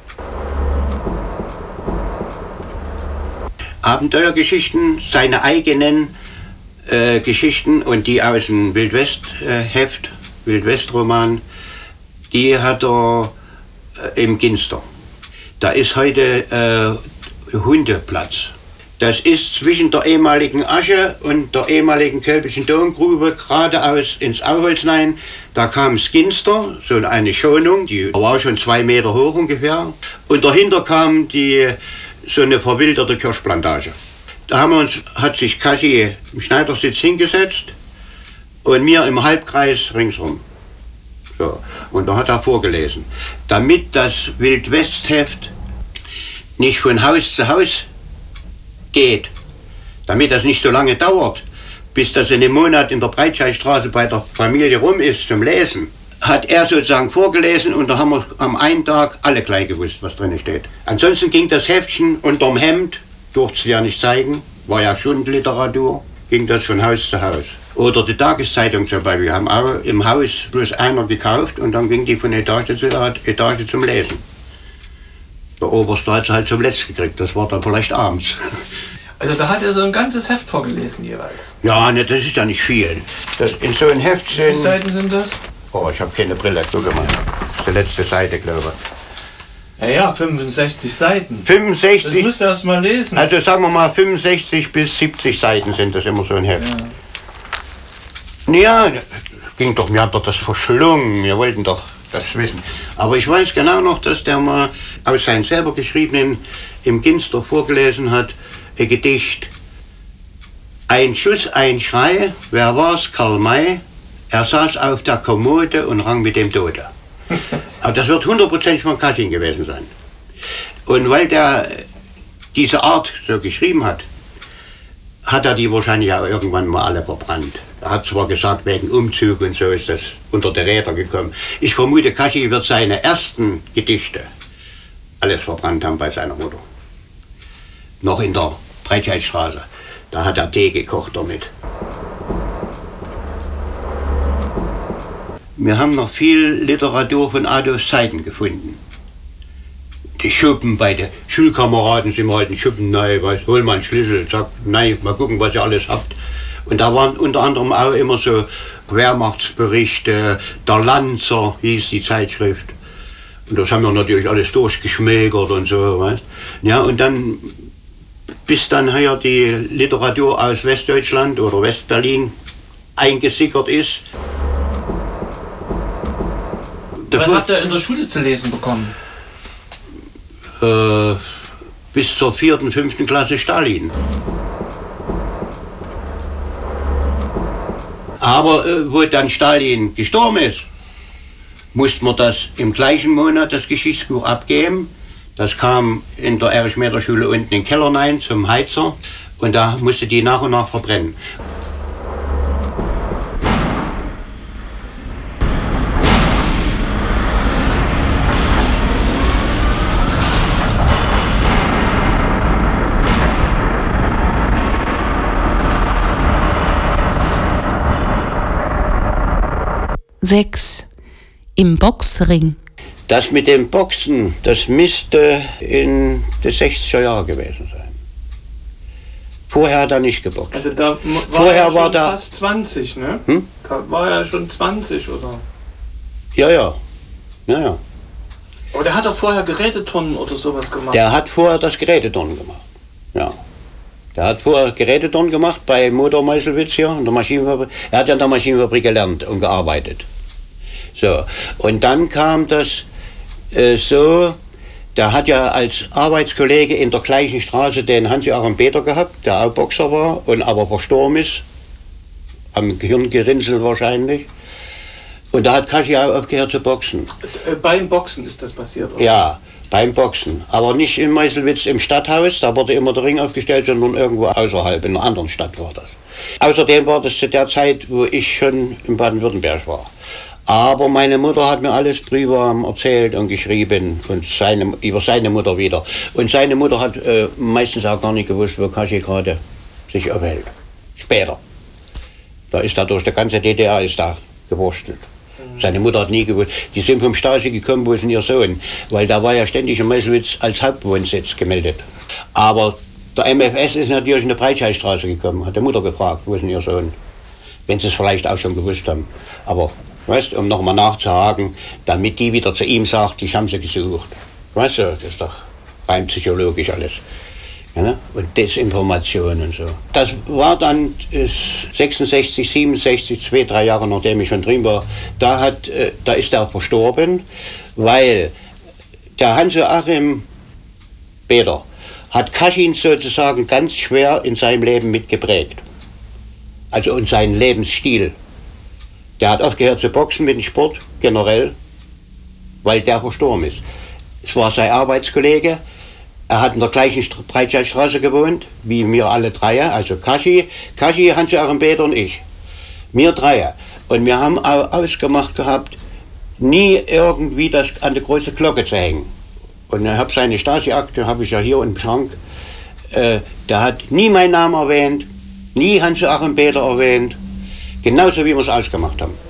[SPEAKER 4] Abenteuergeschichten, seine eigenen Geschichten und die aus dem Wildwest-Heft, Wildwest-Roman, die hat er im Ginster. Da ist heute Hundeplatz. Das ist zwischen der ehemaligen Asche und der ehemaligen Kölbischen Domgrube geradeaus ins Auholz hinein. Da kam das Ginster, so eine Schonung, die war schon 2 Meter hoch ungefähr. Und dahinter kam so eine verwilderte Kirschplantage. Da hat sich Kaschi im Schneidersitz hingesetzt und mir im Halbkreis ringsrum. So. Und da hat er vorgelesen. Damit das Wildwest-Heft nicht von Haus zu Haus geht, damit das nicht so lange dauert, bis das in einem Monat in der Breitscheidstraße bei der Familie rum ist zum Lesen, hat er sozusagen vorgelesen und da haben wir am einen Tag alle gleich gewusst, was drin steht. Ansonsten ging das Heftchen unterm Hemd, durfte es ja nicht zeigen, war ja Stundenliteratur, ging das von Haus zu Haus. Oder die Tageszeitung zum Beispiel, wir haben auch im Haus bloß einer gekauft und dann ging die von Etage zu Etage zum Lesen. Der Oberste hat es halt zum Letzt gekriegt, das war dann vielleicht abends.
[SPEAKER 3] Also da hat er so ein ganzes Heft vorgelesen jeweils?
[SPEAKER 4] Ja, ne, das ist ja nicht viel. In so einem Heft sind...
[SPEAKER 3] Wie viele Seiten sind das?
[SPEAKER 4] Oh, ich habe keine Brille, so gemacht. Das ist die letzte Seite, glaube ich.
[SPEAKER 3] Ja, 65 Seiten.
[SPEAKER 4] 65?
[SPEAKER 3] Das müsst ihr erst mal lesen.
[SPEAKER 4] Also sagen wir mal 65 bis 70 Seiten sind das immer so ein Heft. Ja, ging doch, wir haben doch das verschlungen, wir wollten doch das wissen. Aber ich weiß genau noch, dass der mal aus seinem selber geschriebenen im Ginster vorgelesen hat, ein Gedicht. Ein Schuss, ein Schrei, wer war's? Karl May. Er saß auf der Kommode und rang mit dem Tode. Aber das wird 100% von Kaschi gewesen sein. Und weil der diese Art so geschrieben hat, hat er die wahrscheinlich auch irgendwann mal alle verbrannt. Er hat zwar gesagt, wegen Umzug und so ist das unter die Räder gekommen. Ich vermute, Kaschi wird seine ersten Gedichte alles verbrannt haben bei seiner Mutter. Noch in der Breitscheidstraße. Da hat er Tee gekocht damit. Wir haben noch viel Literatur von Adolf Seiden gefunden. Die Schuppen bei den Schulkameraden sind halt ein Schuppen neu, hol mal einen Schlüssel, sagt, nein, mal gucken, was ihr alles habt. Und da waren unter anderem auch immer so Wehrmachtsberichte, der Lanzer hieß die Zeitschrift. Und das haben wir natürlich alles durchgeschmägert und so, weißt. Ja, und dann, bis dann hier die Literatur aus Westdeutschland oder Westberlin eingesickert ist.
[SPEAKER 3] Was habt ihr in der Schule zu lesen bekommen?
[SPEAKER 4] Bis zur 4., 5. Klasse Stalin. Aber wo dann Stalin gestorben ist, musste man das im gleichen Monat, das Geschichtsbuch, abgeben. Das kam in der Erich-Mäder-Schule unten in den Keller rein zum Heizer und da musste die nach und nach verbrennen.
[SPEAKER 2] Sechs. Im Boxring.
[SPEAKER 4] Das mit dem Boxen, das müsste in den 60er Jahren gewesen sein. Vorher hat er nicht geboxt.
[SPEAKER 3] Also da
[SPEAKER 4] Vorher war
[SPEAKER 3] er fast 20, ne? Da war er schon 20, oder?
[SPEAKER 4] Ja.
[SPEAKER 3] Aber der hat doch vorher Geräteturnen oder sowas gemacht.
[SPEAKER 4] Der hat vorher das Geräteturnen gemacht, ja. Der hat vorher Geräteturnen gemacht bei Motor Meiselwitz hier in der Maschinenfabrik. Er hat ja in der Maschinenfabrik gelernt und gearbeitet. So, und dann kam das so, der hat ja als Arbeitskollege in der gleichen Straße den Hansi-Aram Peter gehabt, der auch Boxer war und aber verstorben ist. am Gehirngerinnsel wahrscheinlich. Und da hat Kaschi auch aufgehört zu boxen.
[SPEAKER 3] Beim Boxen ist das passiert, oder?
[SPEAKER 4] Ja, beim Boxen. Aber nicht in Meiselwitz im Stadthaus, da wurde immer der Ring aufgestellt, sondern irgendwo außerhalb, in einer anderen Stadt war das. Außerdem war das zu der Zeit, wo ich schon in Baden-Württemberg war. Aber meine Mutter hat mir alles Briefe erzählt und geschrieben und über seine Mutter wieder. Und seine Mutter hat meistens auch gar nicht gewusst, wo Kaschi gerade sich aufhält. Später. Da ist er durch die ganze DDR ist da gewurstelt. Seine Mutter hat nie gewusst. Die sind vom Stasi gekommen, wo ist denn ihr Sohn? Weil da war ja ständig in Meuselwitz als Hauptwohnsitz gemeldet. Aber der MFS ist natürlich in die Breitscheidstraße gekommen, hat die Mutter gefragt, wo ist denn ihr Sohn? Wenn sie es vielleicht auch schon gewusst haben. Aber, weißt du, um nochmal nachzuhaken, damit die wieder zu ihm sagt, ich habe sie gesucht. Weißt du, das ist doch rein psychologisch alles. Ja, ne? Und Desinformation und so. Das war dann 66, 67, 2-3 Jahre nachdem ich schon drin war. Da ist er verstorben, weil der Hans-Joachim Beder hat Kaschin sozusagen ganz schwer in seinem Leben mitgeprägt. Also in seinen Lebensstil. Der hat aufgehört zu boxen mit dem Sport generell, weil der verstorben ist. Es war sein Arbeitskollege. Er hat in der gleichen Breitscheidstraße gewohnt, wie wir alle drei, also Kaschi, Hans-Joachim Beder und ich. Wir drei. Und wir haben auch ausgemacht gehabt, nie irgendwie das an die große Glocke zu hängen. Und ich habe seine Stasi-Akte, habe ich ja hier im Schrank. Der hat nie meinen Namen erwähnt, nie Hans-Joachim Beder erwähnt, genauso wie wir es ausgemacht haben.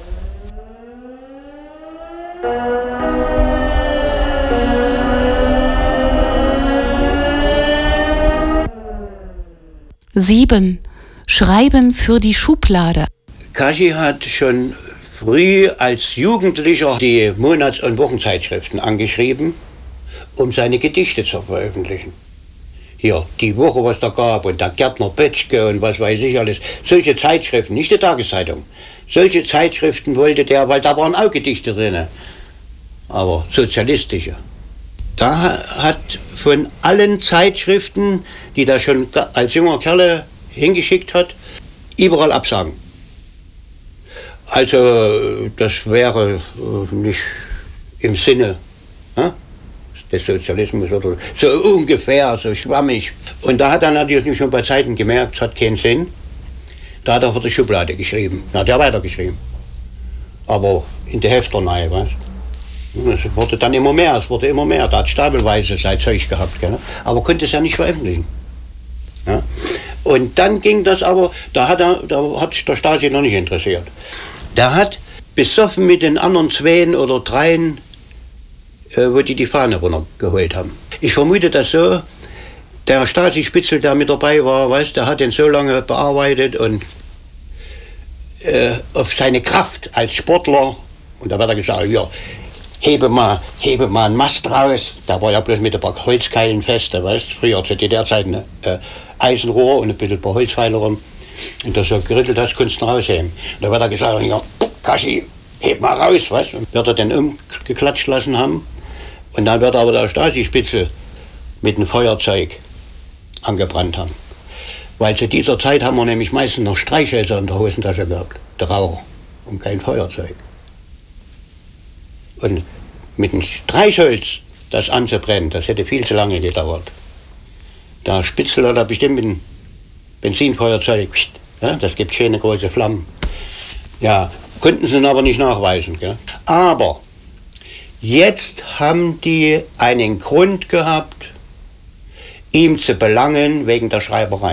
[SPEAKER 2] Sieben. Schreiben für die Schublade.
[SPEAKER 4] Kaschi hat schon früh als Jugendlicher die Monats- und Wochenzeitschriften angeschrieben, um seine Gedichte zu veröffentlichen. Hier, die Woche, was da gab, und der Gärtner Pötschke und was weiß ich alles. Solche Zeitschriften, nicht die Tageszeitung. Solche Zeitschriften wollte der, weil da waren auch Gedichte drin, aber sozialistische. Da hat von allen Zeitschriften, die da schon als junger Kerl hingeschickt hat, überall Absagen. Also das wäre nicht im Sinne des Sozialismus oder so ungefähr, so schwammig. Und da hat er natürlich schon bei Zeiten gemerkt, es hat keinen Sinn. Da hat er für die Schublade geschrieben. Da hat er weitergeschrieben. Aber in der Hefternei, weißt du. Es wurde dann immer mehr, Da hat stapelweise sein Zeug gehabt, gell? Aber konnte es ja nicht veröffentlichen. Ja? Und dann ging das aber, da hat sich der Stasi noch nicht interessiert. Der hat besoffen mit den anderen 2 oder 3, wo die Fahne runtergeholt haben. Ich vermute das so, der Stasi-Spitzel, der mit dabei war, weißt, der hat den so lange bearbeitet und auf seine Kraft als Sportler, und da wird er gesagt, ja, hebe mal einen Mast raus. Da war ja bloß mit ein paar Holzkeilen fest, weißt du, früher zu DDR-Zeiten Eisenrohr und ein bisschen ein paar Holzpfeile rum. Und das so gerüttelt hast, konntest du rausheben. Und da wird er gesagt, ja, Kaschi, heb mal raus, weißt du. Und wird er den umgeklatscht lassen haben. Und dann wird aber der Stasi-Spitzel mit einem Feuerzeug angebrannt haben. Weil zu dieser Zeit haben wir nämlich meistens noch Streichhölzer in der Hosentasche gehabt, der Raucher, und kein Feuerzeug. Und mit dem Streichholz das anzubrennen, das hätte viel zu lange gedauert. Der Spitzel hat da bestimmt mit dem Benzinfeuerzeug, ja, das gibt schöne große Flammen. Ja, konnten sie aber nicht nachweisen. Gell? Aber jetzt haben die einen Grund gehabt, ihm zu belangen wegen der Schreiberei.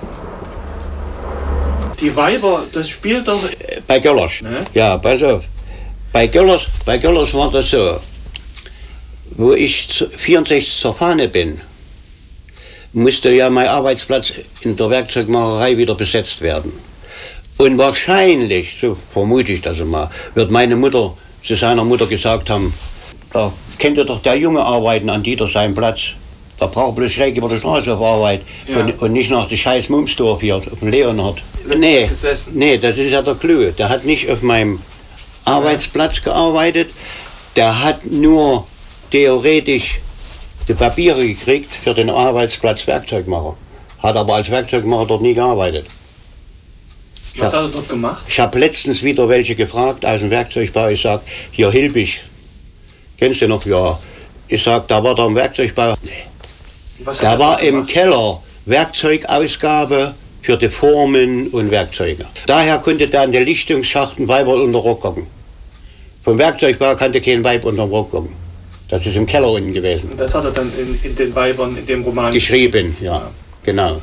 [SPEAKER 3] Die Weiber, das spielt doch...
[SPEAKER 4] Bei Göllers, ne? Ja, pass auf. Bei Göllers war das so, wo ich 64 zur Fahne bin, musste ja mein Arbeitsplatz in der Werkzeugmacherei wieder besetzt werden. Und wahrscheinlich, so vermute ich das immer, wird meine Mutter zu seiner Mutter gesagt haben, da könnte doch der Junge arbeiten an Dieter seinem Platz. Da braucht bloß schräg über die Straße auf Arbeit, ja. und nicht nach dem scheiß Mumsdorf hier, auf dem Leonhard. Nee, das ist ja der Clou. Der hat nicht auf meinem Arbeitsplatz gearbeitet, der hat nur theoretisch die Papiere gekriegt für den Arbeitsplatz Werkzeugmacher. Hat aber als Werkzeugmacher dort nie gearbeitet.
[SPEAKER 3] Was hat er dort gemacht?
[SPEAKER 4] Ich habe letztens wieder welche gefragt aus dem Werkzeugbau. Ich sag, hier Hilbig, kennst du noch? Ja. Ich sag, da war der im Werkzeugbau. Nee. Da war im Keller Werkzeugausgabe für die Formen und Werkzeuge. Daher konnte da in den Lichtungsschachten Weiber unter Rock gucken. Vom Werkzeugbau konnte kein Weib unter Rock gucken. Das ist im Keller unten gewesen.
[SPEAKER 3] Und das hat er dann in den Weibern, in dem Roman
[SPEAKER 4] geschrieben. Ja, genau.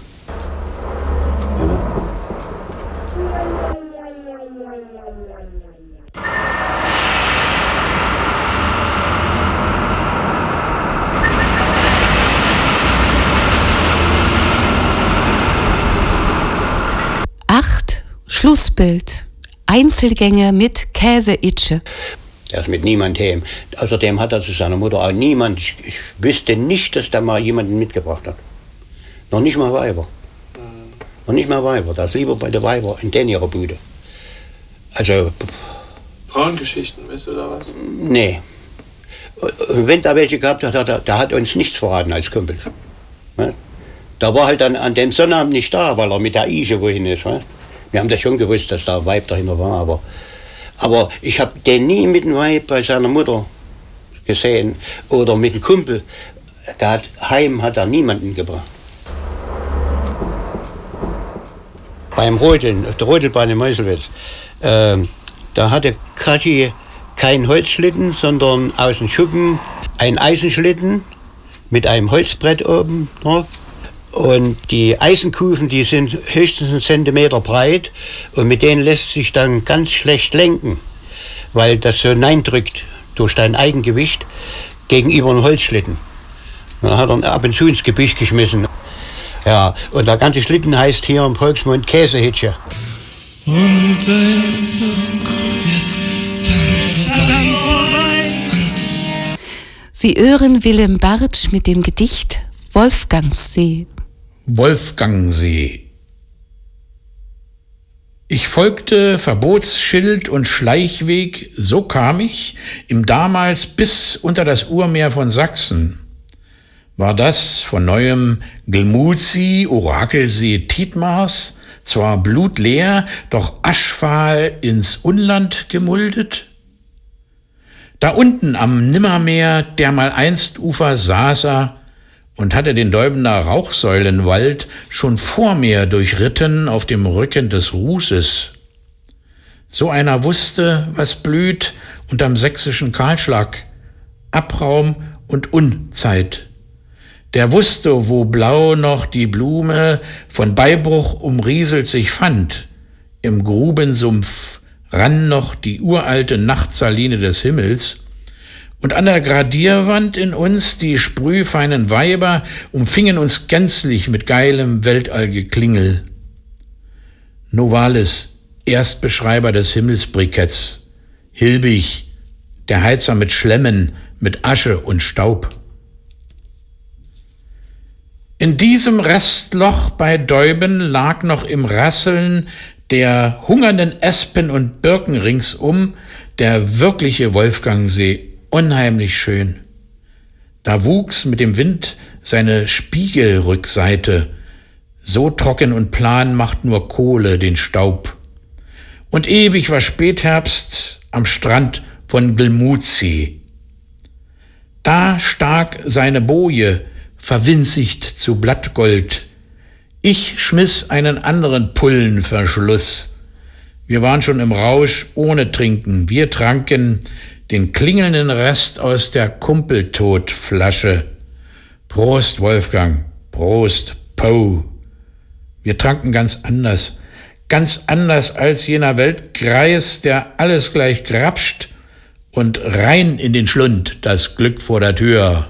[SPEAKER 2] Schlussbild. Einzelgänge mit Käseitsche.
[SPEAKER 4] Er ist mit niemand heim. Außerdem hat er zu seiner Mutter auch niemand. Ich wüsste nicht, dass da mal jemanden mitgebracht hat. Noch nicht mal Weiber. Noch nicht mal Weiber. Das lieber bei der Weiber in den ihrer Bude. Also.
[SPEAKER 3] Frauengeschichten, weißt du da was?
[SPEAKER 4] Nee. Und wenn da welche gehabt hat, da hat uns nichts verraten als Kumpel. Da war halt dann an dem Sonnabend nicht da, weil er mit der Ische wohin ist. Wir haben das schon gewusst, dass da ein Weib dahinter war, aber ich habe den nie mit dem Weib bei seiner Mutter gesehen oder mit dem Kumpel. Heim hat er niemanden gebracht. Beim Rodeln, auf der Rodelbahn in Meuselwitz, da hatte Kaschi keinen Holzschlitten, sondern aus dem Schuppen einen Eisenschlitten mit einem Holzbrett oben drauf. Und die Eisenkufen, die sind höchstens 1 Zentimeter breit und mit denen lässt sich dann ganz schlecht lenken, weil das so hineindrückt durch dein Eigengewicht gegenüber einem Holzschlitten. Da hat er ab und zu ins Gebüsch geschmissen. Ja, und der ganze Schlitten heißt hier im Volksmund Käsehitsche.
[SPEAKER 5] Und ein Zug wird vorbei.
[SPEAKER 2] Sie hören Willem Bartsch mit dem Gedicht Wolfgangsee.
[SPEAKER 7] Wolfgangsee. Ich folgte Verbotsschild und Schleichweg, so kam ich im damals bis unter das Urmeer von Sachsen. War das von neuem Glmuzi, Orakelsee Tietmars, zwar blutleer, doch aschfahl ins Unland gemuldet? Da unten am Nimmermeer, der mal einst Ufer saß und hatte den Deubener Rauchsäulenwald schon vor mir durchritten auf dem Rücken des Rußes. So einer wusste, was blüht unterm sächsischen Kahlschlag, Abraum und Unzeit. Der wusste, wo blau noch die Blume von Beibruch umrieselt sich fand. Im Grubensumpf rann noch die uralte Nachtsaline des Himmels, und an der Gradierwand in uns die sprühfeinen Weiber umfingen uns gänzlich mit geilem Weltallgeklingel. Novalis, Erstbeschreiber des Himmelsbriketts. Hilbig, der Heizer mit Schlemmen, mit Asche und Staub. In diesem Restloch bei Deuben lag noch im Rasseln der hungernden Espen und Birken ringsum der wirkliche Wolfgangsee, unheimlich schön. Da wuchs mit dem Wind seine Spiegelrückseite, so trocken und plan macht nur Kohle den Staub. Und ewig war Spätherbst am Strand von Glmuzi. Da stak seine Boje, verwinzigt zu Blattgold. Ich schmiss einen anderen Pullenverschluss. Wir waren schon im Rausch ohne Trinken. Wir tranken den klingelnden Rest aus der Kumpeltodflasche. Prost, Wolfgang. Prost, Poe. Wir tranken ganz anders als jener Weltgreis, der alles gleich grapscht und rein in den Schlund, das Glück vor der Tür.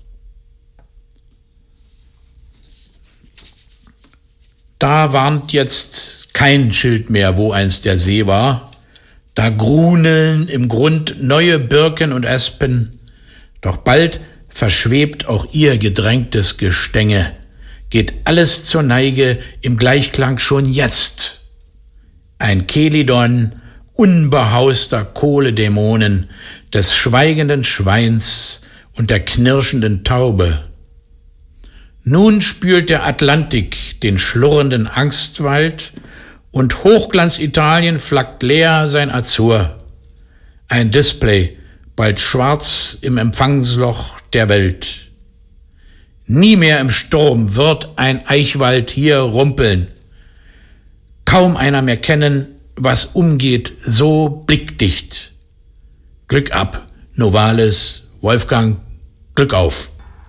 [SPEAKER 7] Da warnt jetzt kein Schild mehr, wo einst der See war. Da gruneln im Grund neue Birken und Espen. Doch bald verschwebt auch ihr gedrängtes Gestänge. Geht alles zur Neige im Gleichklang schon jetzt. Ein Kelidon unbehauster Kohledämonen, des schweigenden Schweins und der knirschenden Taube. Nun spült der Atlantik den schlurrenden Angstwald und Hochglanz-Italien flaggt leer sein Azur. Ein Display, bald schwarz im Empfangsloch der Welt. Nie mehr im Sturm wird ein Eichwald hier rumpeln. Kaum einer mehr kennen, was umgeht, so blickdicht. Glück ab, Novalis, Wolfgang, Glück auf.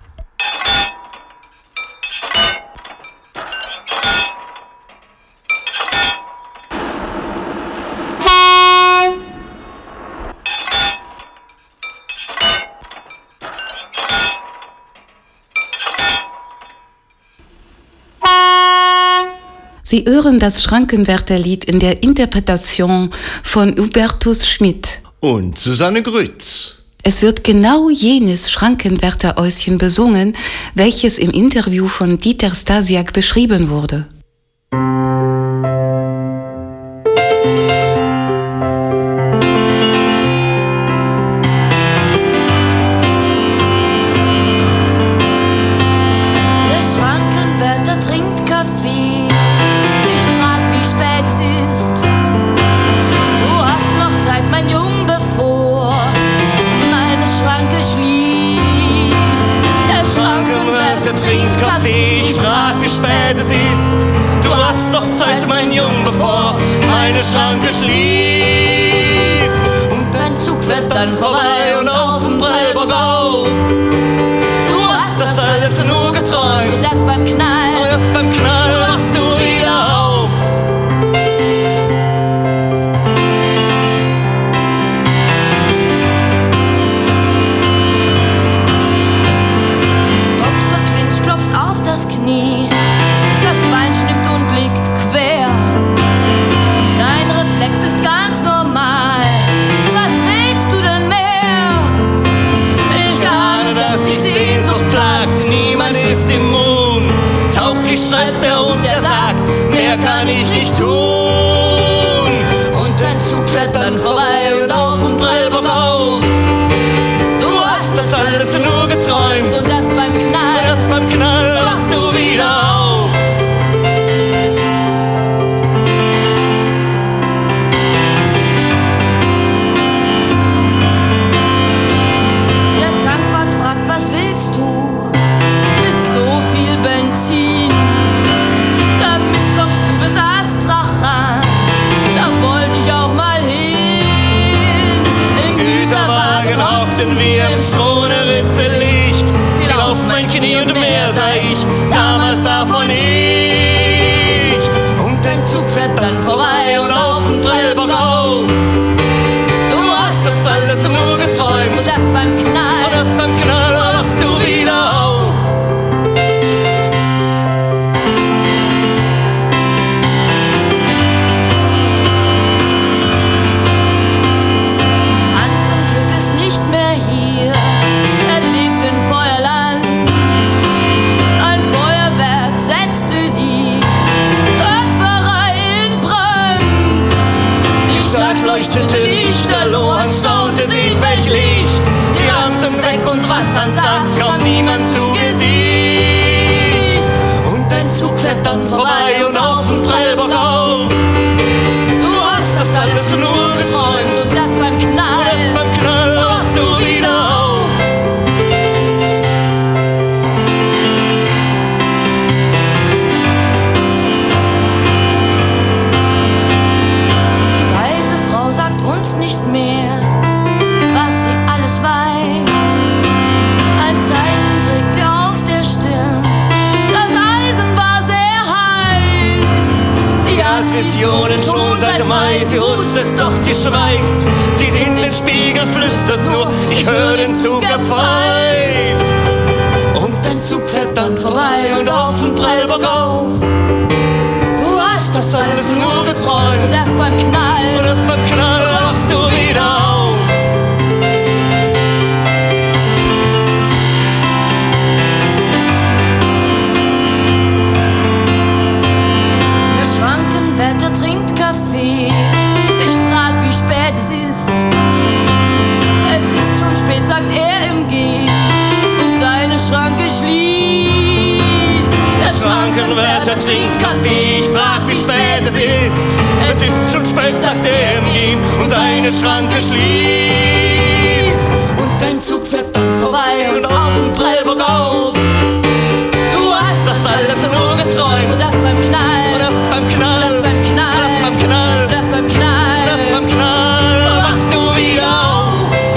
[SPEAKER 2] Sie hören das Schrankenwärterlied in der Interpretation von Hubertus Schmidt
[SPEAKER 8] und Susanne Grütz.
[SPEAKER 2] Es wird genau jenes Schrankenwärteräuschen besungen, welches im Interview von Dieter Stasiak beschrieben wurde.
[SPEAKER 9] Der Schrankenwärter trinkt Kaffee. Ich frag, wie spät es ist. Du hast noch Zeit, mein Jung, bevor meine Schranke schließt. Der Schrankenwärter trinkt Kaffee. Ich frag, wie spät es ist. Du hast noch Zeit, mein Jung, bevor meine Schranke schließt. Und dein Zug fährt dann vorbei und auf dem Prellbock auf. Du hast das alles nur geträumt. Und erst beim Knall wachst du wieder auf. Dr. Clinch klopft auf das Knie. Das Bein schnippt und liegt quer. Dein Reflex ist ganz normal. Was willst du denn mehr? Ich ahne, dass dich Sehnsucht plagt. Niemand ist immun. Tauglich schreibt er und er sagt, mehr kann ich nicht tun. Und dein Zug fährt dann vorbei und auf dem Prellbock auf. Du hast das alles nur geträumt. Und erst beim Knall wachst du wieder auf. Der Tankwart fragt, was willst du? Mit so viel Benzin. Damit kommst du bis Astrachan. Da wollte ich auch mal hin. Im Güterwagen rauchten wir im Strohne-Ritze-Licht. Fiel auf mein Knie und mehr sah ich damals davon nicht. Und dein Zug fährt dann vorbei und auf dem Prellbock auf. Du hast das alles nur geträumt. Und erst beim Knall wachst du wieder auf. Hans zum Glück ist nicht mehr hier. Er lebt in Feuerland. Ein Feuerwerk setzte die Töpferei in Brand. Die Stadt leuchtete lichterloh, Hans staunte, sieht welch Licht. Sie rannten weg und was Hans sah, kam niemand zu Gesicht. Und dein Zug fährt dann vorbei und auf dem Prellbock auf. Du hast das alles nur geträumt und erst beim Knall wachst du wieder auf. Die weise Frau sagt uns nicht mehr, was sie alles weiß. Ein Zeichen trägt sie auf der Stirn. Das Eisen war sehr heiß. Sie hat Visionen schon seit Mai. Sie hustet, doch sie schweigt. Sieht in den Spiegel, flüstert nur, ich höre den Zug, er pfeift. Und dein Zug fährt dann vorbei und auf dem Prellbock auf. Du hast das alles nur geträumt. Und erst beim Knall wachst du wieder auf. Der Schrankenwärter trinkt Kaffee. Ich frag, wie spät es ist. Es ist schon spät, sagt er im Gehen. Und seine Schranke schließt. Der Schrankenwärter trinkt Kaffee. Ich frag, wie spät es ist.
[SPEAKER 8] Es ist schon spät, sagt er im Gehen und seine Schranke schließt.
[SPEAKER 9] Und dein Zug fährt dann vorbei und auf dem Prellbock auf. Du hast das alles nur geträumt. Und das beim Knall.
[SPEAKER 8] Und das beim Knall.
[SPEAKER 9] Das beim Knall.
[SPEAKER 8] Das beim Knall.
[SPEAKER 9] Das beim Knall.
[SPEAKER 8] Das beim Knall.
[SPEAKER 9] Wachst du wieder auf.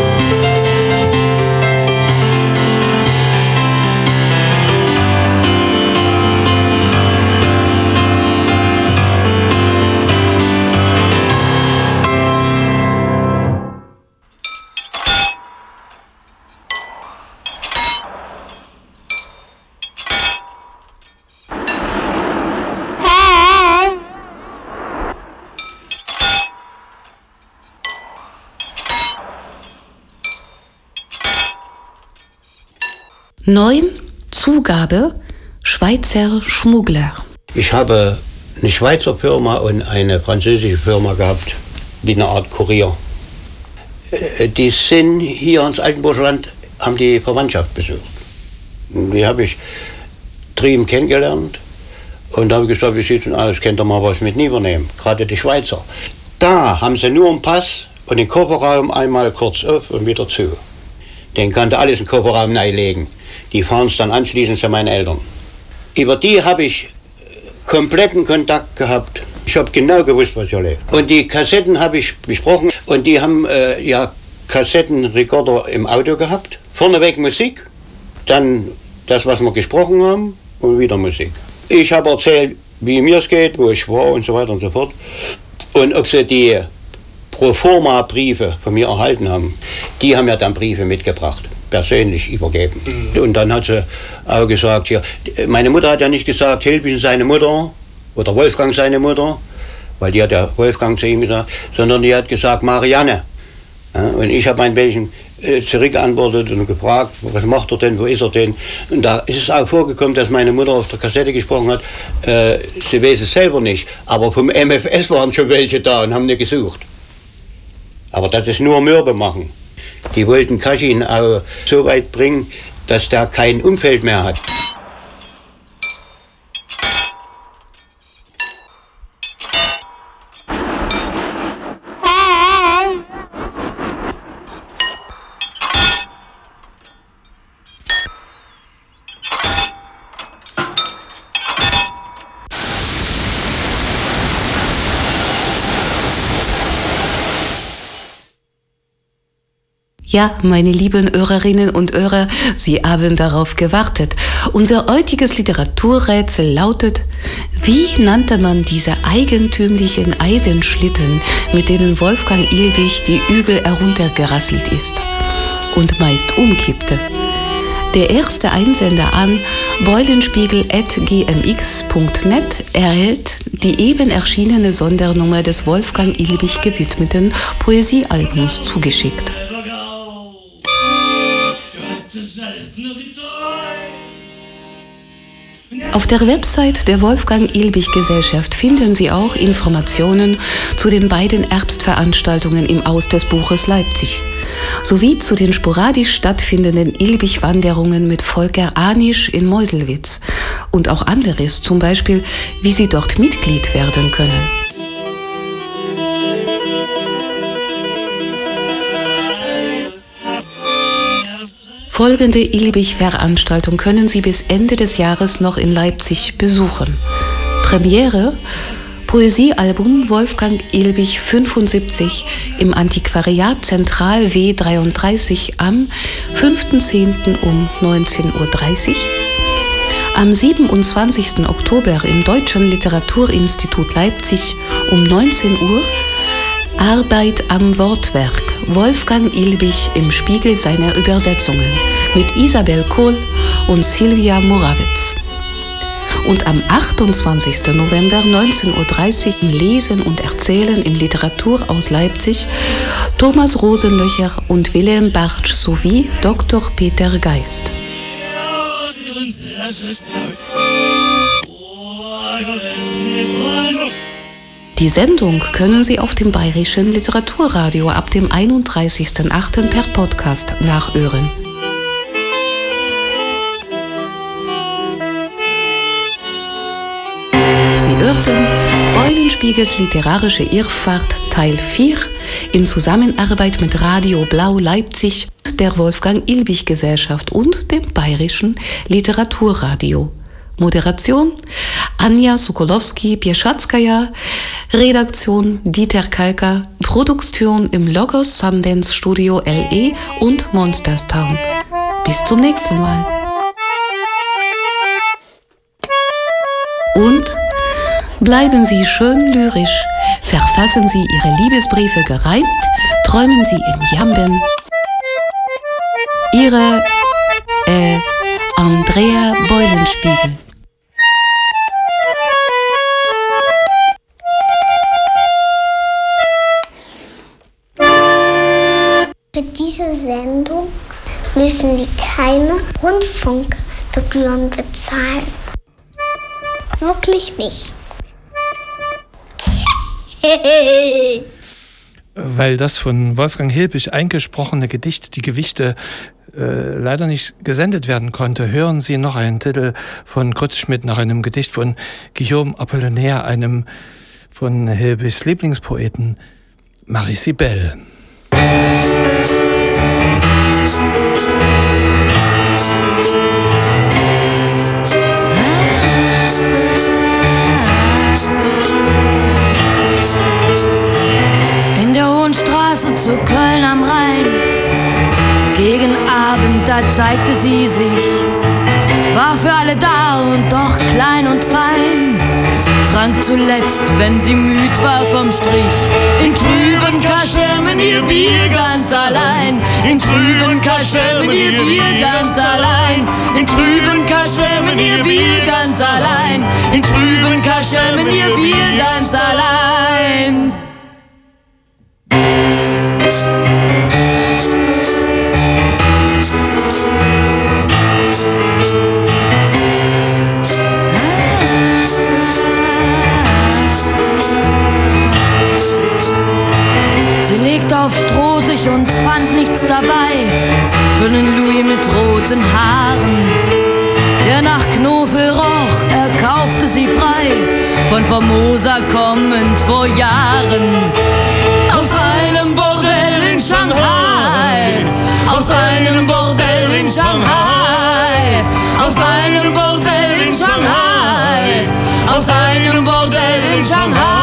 [SPEAKER 2] Neun Zugabe Schweizer Schmuggler.
[SPEAKER 4] Ich habe eine Schweizer Firma und eine französische Firma gehabt, wie eine Art Kurier. Die sind hier ins Altenburger Land, haben die Verwandtschaft besucht. Und die habe ich drüben kennengelernt und da habe ich gesagt, wie sieht es denn aus, könnt ihr mal was mit übernehmen, gerade die Schweizer. Da haben sie nur einen Pass und den Kofferraum einmal kurz auf und wieder zu. Den kannte alles in den Kofferraum reinlegen. Die fahren es dann anschließend zu meinen Eltern. Über die habe ich kompletten Kontakt gehabt. Ich habe genau gewusst, was hier lebt. Und die Kassetten habe ich besprochen und die haben Kassettenrekorder im Auto gehabt. Vorneweg Musik, dann das, was wir gesprochen haben und wieder Musik. Ich habe erzählt, wie mir es geht, wo ich war und so weiter und so fort. Und ob sie die Proforma-Briefe von mir erhalten haben, die haben ja dann Briefe mitgebracht, persönlich übergeben. Und dann hat sie auch gesagt, hier, meine Mutter hat ja nicht gesagt, Hilbig seine Mutter oder Wolfgang seine Mutter, weil die hat ja Wolfgang zu ihm gesagt, sondern die hat gesagt Marianne. Ja, und ich habe ein bisschen zurückgeantwortet und gefragt, was macht er denn, wo ist er denn? Und da ist es auch vorgekommen, dass meine Mutter auf der Kassette gesprochen hat, sie weiß es selber nicht, aber vom MFS waren schon welche da und haben nicht gesucht. Aber das ist nur Mürbe machen. Die wollten Kaschin auch so weit bringen, dass der kein Umfeld mehr hat.
[SPEAKER 2] Ja, meine lieben Hörerinnen und Hörer, Sie haben darauf gewartet. Unser heutiges Literaturrätsel lautet: Wie nannte man diese eigentümlichen Eisenschlitten, mit denen Wolfgang Ilbig die Hügel heruntergerasselt ist und meist umkippte? Der erste Einsender an beulenspiegel@gmx.net erhält die eben erschienene Sondernummer des Wolfgang Ilbig gewidmeten Poesiealbums zugeschickt. Auf der Website der Wolfgang-Ilbig-Gesellschaft finden Sie auch Informationen zu den beiden Herbstveranstaltungen im Haus des Buches Leipzig, sowie zu den sporadisch stattfindenden Ilbig-Wanderungen mit Volker Anisch in Meuselwitz und auch anderes, zum Beispiel, wie Sie dort Mitglied werden können. Folgende Ilbig-Veranstaltung können Sie bis Ende des Jahres noch in Leipzig besuchen. Premiere: Poesiealbum Wolfgang Ilbig 75 im Antiquariat Zentral W33 am 5.10. um 19.30 Uhr. Am 27. Oktober im Deutschen Literaturinstitut Leipzig um 19 Uhr Arbeit am Wortwerk, Wolfgang Ilbig im Spiegel seiner Übersetzungen mit Isabel Kohl und Silvia Morawitz. Und am 28. November 19.30 Uhr Lesen und Erzählen im Literaturhaus Leipzig Thomas Rosenlöcher und Wilhelm Bartsch sowie Dr. Peter Geist. Die Sendung können Sie auf dem Bayerischen Literaturradio ab dem 31.08. per Podcast nachhören. Sie hörten Eulenspiegels literarische Irrfahrt Teil 4 in Zusammenarbeit mit Radio Blau Leipzig, der Wolfgang-Ilbich-Gesellschaft und dem Bayerischen Literaturradio. Moderation Anja Sokolowski-Pieszczatskaja, Redaktion Dieter Kalker, Produktion im Logos Sundance Studio LE und Monsterstown. Bis zum nächsten Mal. Und bleiben Sie schön lyrisch, verfassen Sie Ihre Liebesbriefe gereimt, träumen Sie in Jamben. Ihre Andrea Beulenspiegel.
[SPEAKER 10] Für diese Sendung müssen Sie keine Rundfunkgebühren bezahlen. Wirklich nicht.
[SPEAKER 11] Weil das von Wolfgang Hilbich eingesprochene Gedicht Die Gewichte leider nicht gesendet werden konnte, hören Sie noch einen Titel von Kurt Schmidt nach einem Gedicht von Guillaume Apollinaire, einem von Hilbichs Lieblingspoeten, Marie Sibel.
[SPEAKER 9] In der Hohen Straße zu Köln am Rhein, gegen Abend, da zeigte sie sich, war für alle da und doch klein und fein, trank zuletzt, wenn sie müd war vom Strich, in trüben Kaschemmen ihr Bier ganz allein, in trüben Kaschemmen ihr Bier ganz allein, in trüben Kaschemmen ihr Bier ganz allein, in trüben Kaschemmen ihr Bier ganz allein. Auf Stroh sich und fand nichts dabei für nen Louis mit roten Haaren, der nach Knofel roch, er kaufte sie frei, von Formosa kommend vor Jahren. Aus einem Bordell in Shanghai, aus einem Bordell in Shanghai, aus einem Bordell in Shanghai, aus einem Bordell in Shanghai.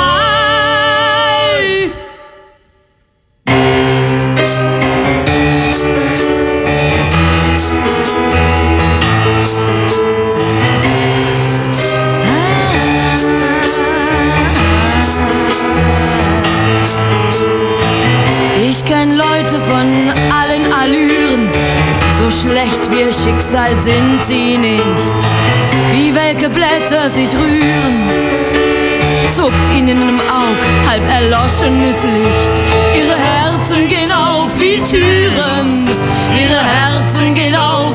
[SPEAKER 9] Von allen Allüren, so schlecht wie ihr Schicksal sind sie nicht, wie welke Blätter sich rühren, zuckt ihnen im Aug halb erloschenes Licht, ihre Herzen gehen auf wie Türen, ihre Herzen gehen auf